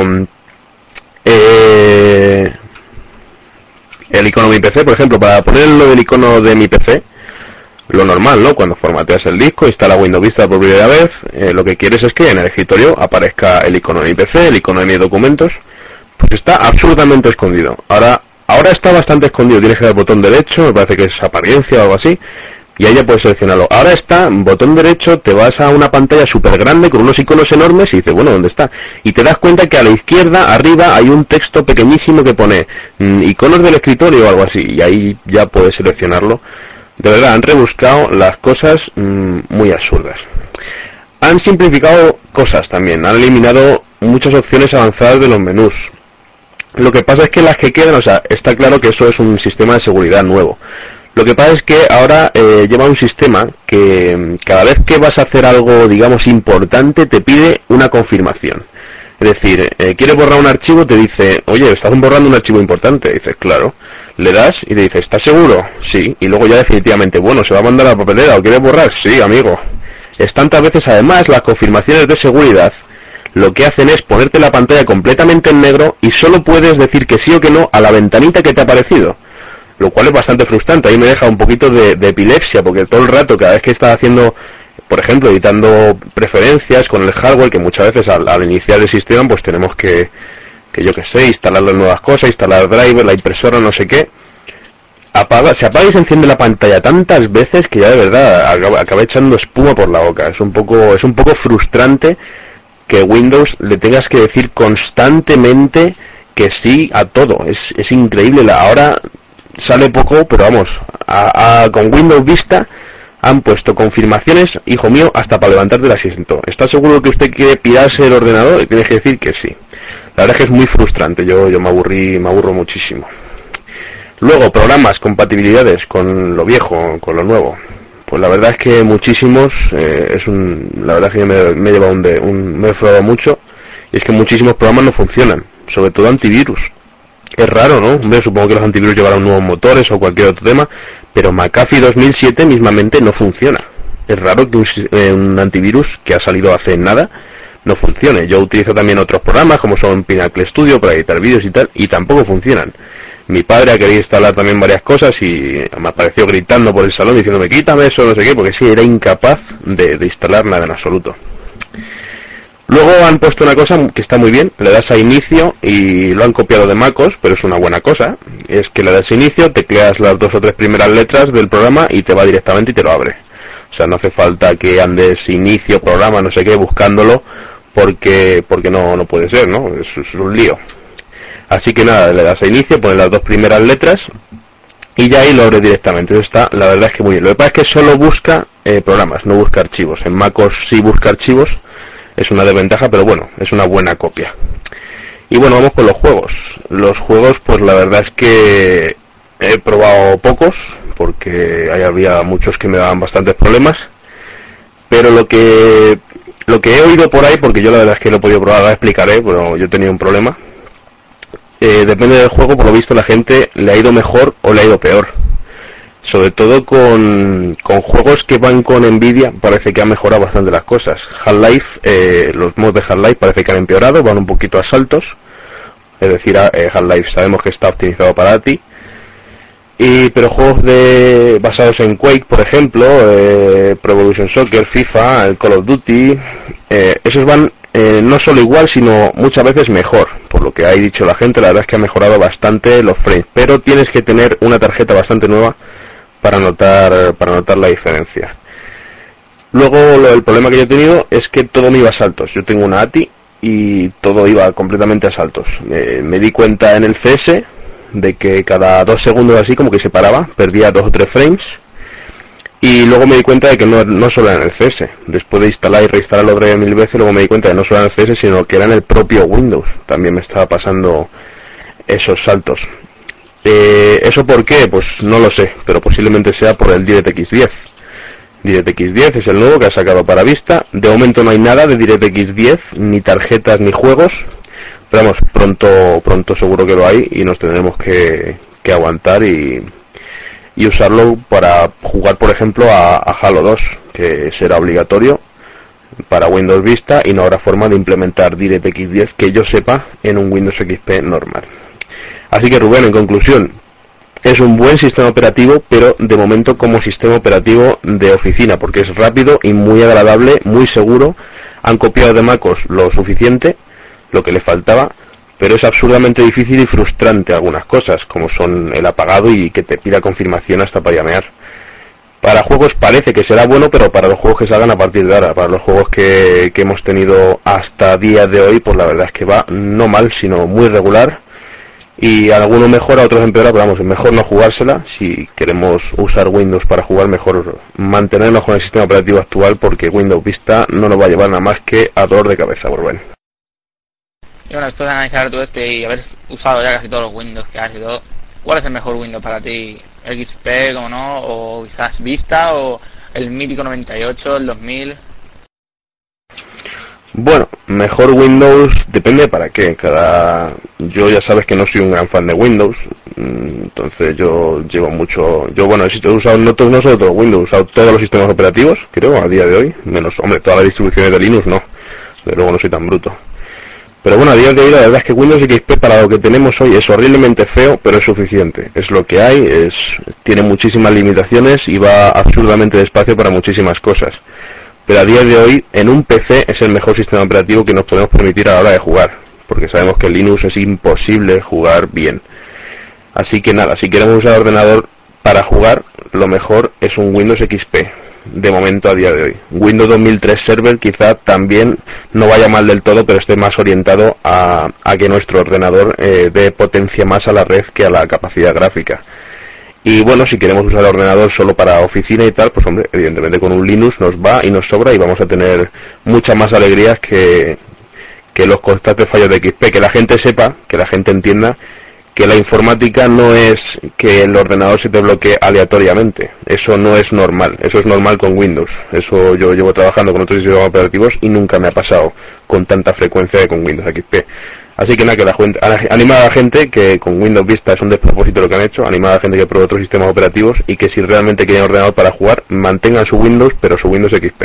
el icono de mi PC, por ejemplo, para ponerlo del icono de mi PC, lo normal, ¿no? Cuando formateas el disco, instala Windows Vista por primera vez, lo que quieres es que en el escritorio aparezca el icono de mi PC, el icono de mis documentos, pues está absolutamente escondido. Ahora está bastante escondido, tienes que dar botón derecho, me parece que es apariencia o algo así, y ahí ya puedes seleccionarlo. Ahora está, botón derecho, te vas a una pantalla súper grande con unos iconos enormes y dices, bueno, ¿dónde está? Y te das cuenta que a la izquierda, arriba, hay un texto pequeñísimo que pone iconos del escritorio o algo así, y ahí ya puedes seleccionarlo. De verdad, han rebuscado las cosas muy absurdas. Han simplificado cosas también, han eliminado muchas opciones avanzadas de los menús. Lo que pasa es que las que quedan, o sea, está claro que eso es un sistema de seguridad nuevo. Lo que pasa es que ahora lleva un sistema que cada vez que vas a hacer algo, digamos, importante, te pide una confirmación. Es decir, quieres borrar un archivo, te dice, oye, estás borrando un archivo importante. Dices, claro. Le das y te dice, ¿estás seguro? Sí. Y luego ya definitivamente, bueno, ¿se va a mandar a la papelera o quieres borrar? Sí, amigo. Es tantas veces, además, las confirmaciones de seguridad lo que hacen es ponerte la pantalla completamente en negro y solo puedes decir que sí o que no a la ventanita que te ha aparecido. Lo cual es bastante frustrante. Ahí me deja un poquito de epilepsia, porque todo el rato, cada vez que estás haciendo, por ejemplo, editando preferencias con el hardware, que muchas veces al iniciar el sistema, pues tenemos que yo que sé, instalar las nuevas cosas, instalar driver, la impresora, no sé qué. Se apaga y se enciende la pantalla tantas veces que ya de verdad acaba echando espuma por la boca. Es un poco frustrante que Windows le tengas que decir constantemente que sí a todo. Es increíble. Ahora sale poco, pero vamos, con Windows Vista han puesto confirmaciones, hijo mío, hasta para levantarte del asiento. ¿Está seguro que usted quiere pirarse el ordenador? Y tienes que decir que sí. La verdad es que es muy frustrante. Yo me aburro muchísimo. Luego, programas, compatibilidades con lo viejo, con lo nuevo. Pues la verdad es que muchísimos, la verdad es que me he llevado me he defraudado mucho, y es que muchísimos programas no funcionan, sobre todo antivirus. Es raro, ¿no? Hombre, supongo que los antivirus llevarán nuevos motores o cualquier otro tema, pero McAfee 2007 mismamente no funciona. Es raro que un antivirus que ha salido hace nada no funcione. Yo utilizo también otros programas como son Pinnacle Studio para editar vídeos y tal, y tampoco funcionan. Mi padre ha querido instalar también varias cosas y me apareció gritando por el salón diciéndome quítame eso, no sé qué, porque sí, era incapaz de instalar nada en absoluto. Luego han puesto una cosa que está muy bien, le das a inicio y lo han copiado de MacOS, pero es una buena cosa. Es que le das a inicio, tecleas las 2 o 3 primeras letras del programa y te va directamente y te lo abre. O sea, no hace falta que andes inicio, programa, no sé qué, buscándolo, porque no puede ser, ¿no? Es un lío. Así que nada, le das a inicio, pones las 2 primeras letras y ya ahí lo abre directamente. Eso está, la verdad es que muy bien. Lo que pasa es que solo busca programas, no busca archivos. En MacOS sí busca archivos. Es una desventaja, pero bueno, es una buena copia. Y bueno, vamos con los juegos. Los juegos, pues la verdad es que he probado pocos, porque había muchos que me daban bastantes problemas. Pero lo que he oído por ahí, porque yo la verdad es que lo he podido probar, ahora explicaré, pero yo tenía un problema. Depende del juego, por lo visto la gente le ha ido mejor o le ha ido peor. Sobre todo con juegos que van con Nvidia, parece que han mejorado bastante las cosas. Half-Life, los mods de Half-Life parece que han empeorado, van un poquito a saltos. Es decir, Half-Life sabemos que está optimizado para ATI. Pero juegos basados en Quake, por ejemplo, Pro Evolution Soccer, FIFA, el Call of Duty, esos van no solo igual, sino muchas veces mejor. Por lo que ha dicho la gente, la verdad es que ha mejorado bastante los frames. Pero tienes que tener una tarjeta bastante nueva para notar la diferencia. Luego el problema que yo he tenido es que todo me iba a saltos. Yo tengo una ATI y todo iba completamente a saltos. Me di cuenta en el CS de que cada 2 segundos así como que se paraba, perdía 2 o 3 frames. Y luego me di cuenta de que no solo era en el CS. Después de instalar y reinstalarlo otra vez 1000 veces, luego me di cuenta de que no solo era en el CS, sino que era en el propio Windows. También me estaba pasando esos saltos. ¿Eso por qué? Pues no lo sé, pero posiblemente sea por el DirectX 10. DirectX 10 es el nuevo que ha sacado para Vista. De momento no hay nada de DirectX 10, ni tarjetas ni juegos, pero vamos, pronto seguro que lo hay y nos tendremos que aguantar y usarlo para jugar, por ejemplo, a Halo 2, que será obligatorio para Windows Vista y no habrá forma de implementar DirectX 10 que yo sepa en un Windows XP normal. Así que Rubén, en conclusión, es un buen sistema operativo, pero de momento como sistema operativo de oficina, porque es rápido y muy agradable, muy seguro. Han copiado de MacOS lo suficiente, lo que le faltaba, pero es absurdamente difícil y frustrante algunas cosas, como son el apagado y que te pida confirmación hasta para llamear. Para juegos parece que será bueno, pero para los juegos que salgan a partir de ahora, para los juegos que hemos tenido hasta día de hoy, pues la verdad es que va no mal, sino muy regular. Y algunos mejora, otros empeora, pero vamos, es mejor no jugársela. Si queremos usar Windows para jugar, mejor mantenernos con el sistema operativo actual, porque Windows Vista no nos va a llevar nada más que a dolor de cabeza, por bueno.
Y bueno, después de analizar todo esto y haber usado ya casi todos los Windows que has y todo, ¿cuál es el mejor Windows para ti? ¿El XP, como no? ¿O quizás Vista? ¿O el mítico 98, el 2000?
Bueno, mejor Windows depende para qué. Yo ya sabes que no soy un gran fan de Windows, entonces yo llevo mucho. He usado no solo todo Windows, he usado todos los sistemas operativos, creo, a día de hoy, menos, hombre, todas las distribuciones de Linux no, de luego no soy tan bruto. Pero bueno, a día de hoy la verdad es que Windows XP para lo que tenemos hoy es horriblemente feo, pero es suficiente. Es lo que hay, tiene muchísimas limitaciones y va absurdamente despacio para muchísimas cosas. Pero a día de hoy, en un PC es el mejor sistema operativo que nos podemos permitir a la hora de jugar, porque sabemos que en Linux es imposible jugar bien. Así que nada, si queremos usar ordenador para jugar, lo mejor es un Windows XP, de momento a día de hoy. Windows 2003 Server quizá también no vaya mal del todo, pero esté más orientado a que nuestro ordenador dé potencia más a la red que a la capacidad gráfica. Y bueno, si queremos usar el ordenador solo para oficina y tal, pues hombre, evidentemente con un Linux nos va y nos sobra y vamos a tener muchas más alegrías que los constantes fallos de XP. Que la gente sepa, que la gente entienda que la informática no es que el ordenador se te bloquee aleatoriamente. Eso no es normal. Eso es normal con Windows. Eso yo llevo trabajando con otros sistemas operativos y nunca me ha pasado con tanta frecuencia que con Windows XP. Así que nada, que anima a la gente que con Windows Vista es un despropósito lo que han hecho, anima a la gente que pruebe otros sistemas operativos y que si realmente quieren ordenador para jugar, mantengan su Windows, pero su Windows XP.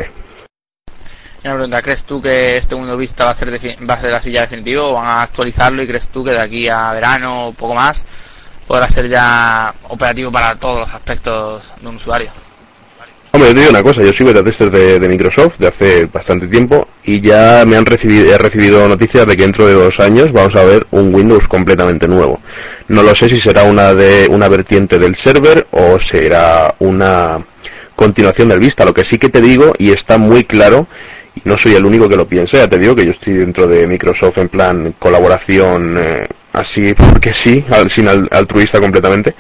Una pregunta, ¿crees tú que este Windows Vista va a ser así ya definitivo o van a actualizarlo y crees tú que de aquí a verano o poco más podrá ser ya operativo para todos los aspectos de un usuario?
Hombre, yo te digo una cosa, yo soy beta tester de Microsoft de hace bastante tiempo y ya he recibido noticias de que dentro de 2 años vamos a ver un Windows completamente nuevo. No lo sé si será una vertiente del server o será una continuación del Vista. Lo que sí que te digo, y está muy claro, y no soy el único que lo piensa, ya te digo que yo estoy dentro de Microsoft en plan colaboración así porque sí, sin altruista completamente.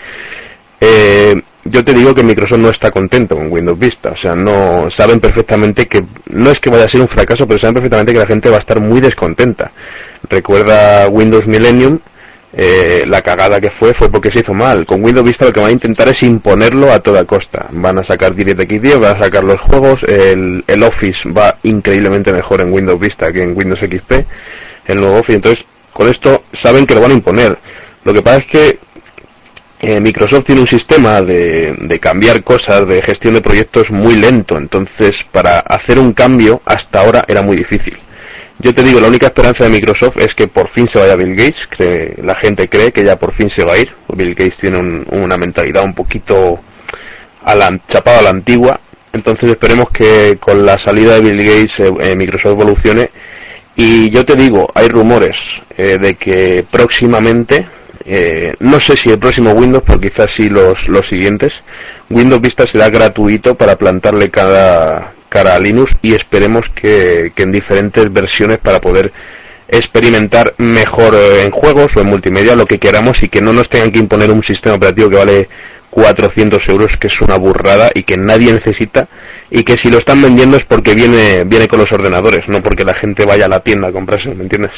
Yo te digo que Microsoft no está contento con Windows Vista, o sea, no saben perfectamente que no es que vaya a ser un fracaso, pero saben perfectamente que la gente va a estar muy descontenta. Recuerda Windows Millennium, la cagada que fue porque se hizo mal. Con Windows Vista lo que van a intentar es imponerlo a toda costa. Van a sacar DirectX 10, van a sacar los juegos, el Office va increíblemente mejor en Windows Vista que en Windows XP, el nuevo Office. Entonces, con esto saben que lo van a imponer. Lo que pasa es que Microsoft tiene un sistema de cambiar cosas, de gestión de proyectos muy lento, entonces para hacer un cambio hasta ahora era muy difícil. Yo te digo, la única esperanza de Microsoft es que por fin se vaya Bill Gates, la gente cree que ya por fin se va a ir. Bill Gates tiene una mentalidad un poquito chapada a la antigua, entonces esperemos que con la salida de Bill Gates Microsoft evolucione. Y yo te digo, hay rumores de que próximamente, no sé si el próximo Windows, pero quizás sí los siguientes, Windows Vista será gratuito para plantarle cara a Linux, y esperemos que en diferentes versiones para poder experimentar mejor en juegos o en multimedia, lo que queramos, y que no nos tengan que imponer un sistema operativo que vale 400 euros, que es una burrada y que nadie necesita, y que si lo están vendiendo es porque viene con los ordenadores, no porque la gente vaya a la tienda a comprarse, ¿me entiendes?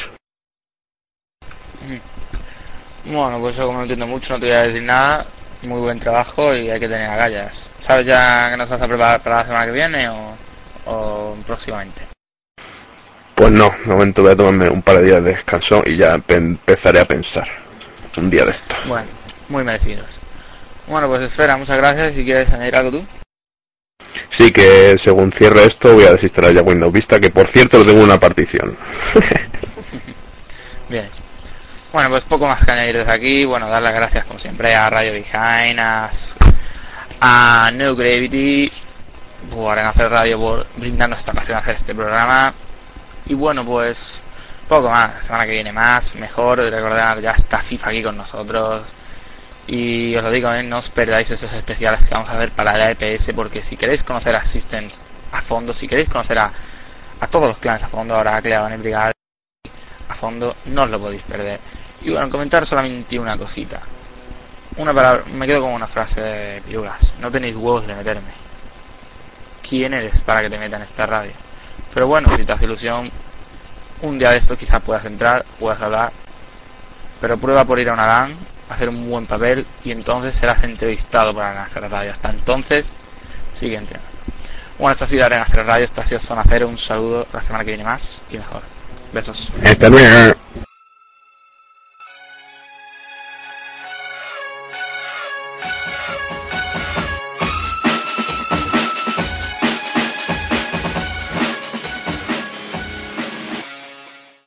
Bueno, pues eso, como no entiendo mucho, no te voy a decir nada. Muy buen trabajo y hay que tener agallas. ¿Sabes ya que nos vas a preparar para la semana que viene o próximamente?
Pues no, de momento voy a tomarme un par de días de descanso y ya empezaré a pensar un día de esto.
Bueno, muy merecidos. Bueno, pues Esfera, muchas gracias. Si quieres añadir algo tú.
Sí, que según cierre esto voy a desinstalar ya Windows Vista, que por cierto lo tengo en una partición.
Bien. Bueno, pues poco más que añadir desde aquí. Bueno, dar las gracias como siempre a Radio Behind, a No Gravity, por hacer radio, por brindarnos esta ocasión de hacer este programa. Y bueno, pues poco más. La semana que viene más, mejor. Recordad, ya está FIFA aquí con nosotros. Y os lo digo, no os perdáis esos especiales que vamos a hacer para la EPS, porque si queréis conocer a Systems a fondo, si queréis conocer a todos los clanes a fondo, ahora creado en Brigade a fondo, no os lo podéis perder. Y bueno, comentar solamente una cosita. Una palabra, me quedo con una frase de Pirulas: no tenéis huevos de meterme. ¿Quién eres para que te metan en esta radio? Pero bueno, si te hace ilusión, un día de esto quizás puedas entrar, puedas hablar, pero prueba por ir a una LAN, hacer un buen papel, y entonces serás entrevistado para hacer radio. Hasta entonces, sigue entrenando. Bueno, esta ha sido Arena Cero Radio, esta ha sido Zona Cero. Un saludo, la semana que viene más y mejor. Besos.
Hasta luego.